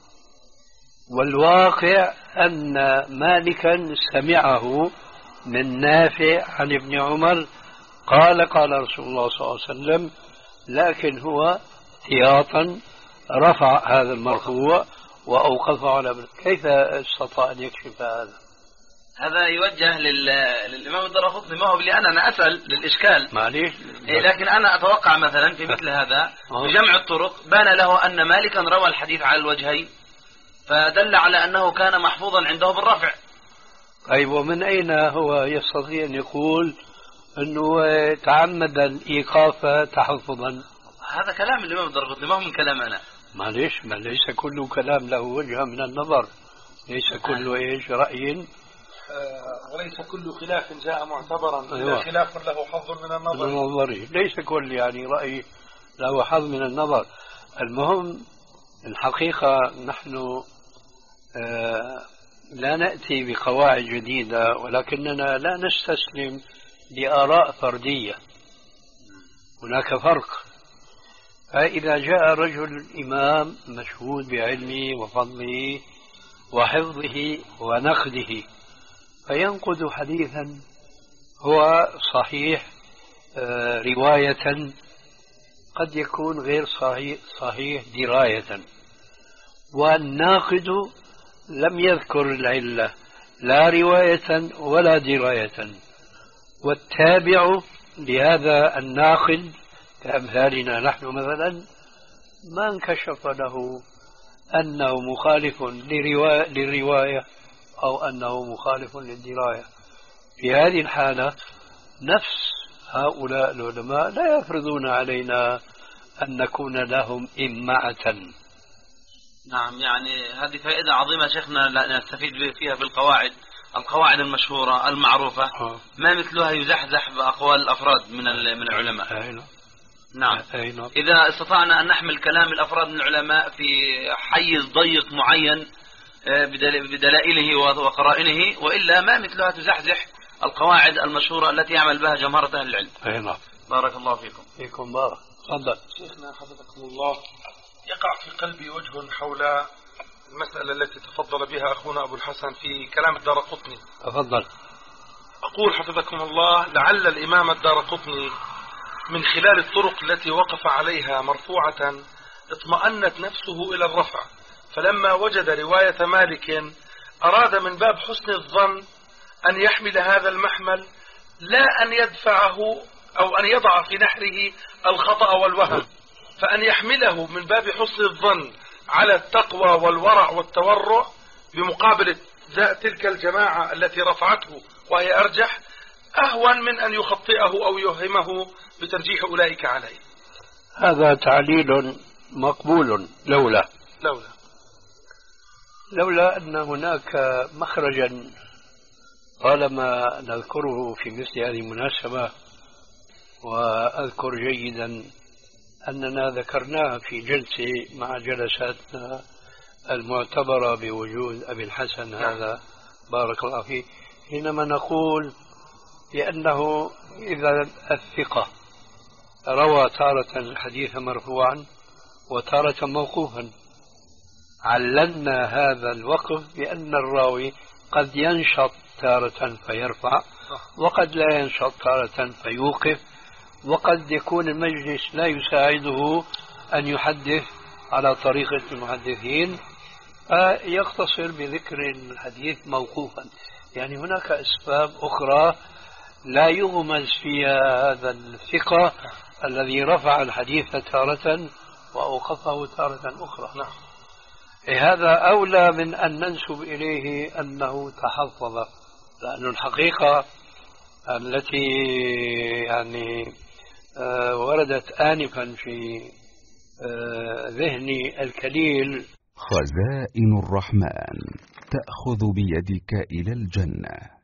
والواقع أن مالكا سمعه من نافع عن ابن عمر قال قال رسول الله صلى الله عليه وسلم، لكن هو احتياطا رفع هذا المرفوع وأوقفه على ابن. كيف استطاع أن يكشف هذا؟ هذا يوجه لل... للإمام الدارقطني، ما هو لأن أنا أسأل للإشكال. معليش. إيه لكن أنا أتوقع مثلا في مثل هذا بجمع الطرق بان له أن مالكا روى الحديث على الوجهين، فدل على أنه كان محفوظا عنده بالرفع. طيب ومن أين هو يستطيع أن يقول أنه تعمد الإيقاف تحفظا؟ هذا كلام الإمام الدارقطني، ما هو من كلام أنا. معليش، ما ليس كل كلام له وجهة من النظر، ليس كل إيش رأي آه وليس كل خلاف جاء معتبرا. أيوة. خلاف له حظ من النظر. من النظر ليس كل يعني رأي له حظ من النظر. المهم الحقيقة نحن لا نأتي بقواعد جديدة، ولكننا لا نستسلم لآراء فردية. هناك فرق. فإذا جاء رجل إمام مشهود بعلمه وفضله وحفظه ونقده فينقد حديثا هو صحيح رواية، قد يكون غير صحيح صحيح دراية، والناقد لم يذكر العلة لا رواية ولا دراية، والتابع لهذا الناقد كأمثالنا نحن مثلا ما انكشف له أنه مخالف للرواية أو أنه مخالف للدراية. في هذه الحالة نفس هؤلاء العلماء لا يفرضون علينا أن نكون لهم إمعة. نعم، يعني هذه فائدة عظيمة شيخنا نستفيد فيها في القواعد القواعد المشهورة المعروفة. أوه. ما مثلها يزحزح بأقوال الأفراد من من العلماء. أينا. نعم. أينا. إذا استطعنا أن نحمل كلام الأفراد من العلماء في حيز ضيق معين بدلائله وقرائنه، وإلا ما مثلها تزحزح القواعد المشهورة التي يعمل بها جمهرة أهل العلم. أينا. بارك الله فيكم. فيكم بارك. تفضل. شيخنا حفظكم الله، يقع في قلبي وجه حول المسألة التي تفضل بها أخونا أبو الحسن في كلام الدارقطني. تفضل. أقول حفظكم الله، لعل الإمام الدارقطني من خلال الطرق التي وقف عليها مرفوعة اطمأنت نفسه إلى الرفع، فلما وجد رواية مالك أراد من باب حسن الظن أن يحمل هذا المحمل، لا أن يدفعه أو أن يضع في نحره الخطأ والوهم، فأن يحمله من باب حسن الظن على التقوى والورع والتورع بمقابل تلك الجماعة التي رفعته وهي أرجح، أهون من أن يخطئه أو يوهمه بترجيح أولئك عليه. هذا تعليل مقبول لولا لولا لولا أن هناك مخرجا طالما نذكره في مثل هذه المناسبة، وأذكر جيدا أننا ذكرناها في جلسة مع جلساتنا المعتبرة بوجود أبي الحسن هذا بارك الله فيه، حينما نقول بأنه إذا الثقة روى تارة الحديث مرفوعا وتارة موقوفا، عللنا هذا الوقف بأن الراوي قد ينشط تارة فيرفع، وقد لا ينشط تارة فيوقف، وقد يكون المجلس لا يساعده أن يحدث على طريقة المحدثين فيقتصر بذكر الحديث موقوفا. يعني هناك أسباب أخرى لا يغمز فيها هذا الثقة الذي رفع الحديث تارة وأوقفه تارة أخرى. نعم. هذا أولى من أن ننسب إليه أنه تحفظ، لأن الحقيقة التي يعني وردت آنفا في ذهني الكليل: خزائن الرحمن تأخذ بيدك إلى الجنة.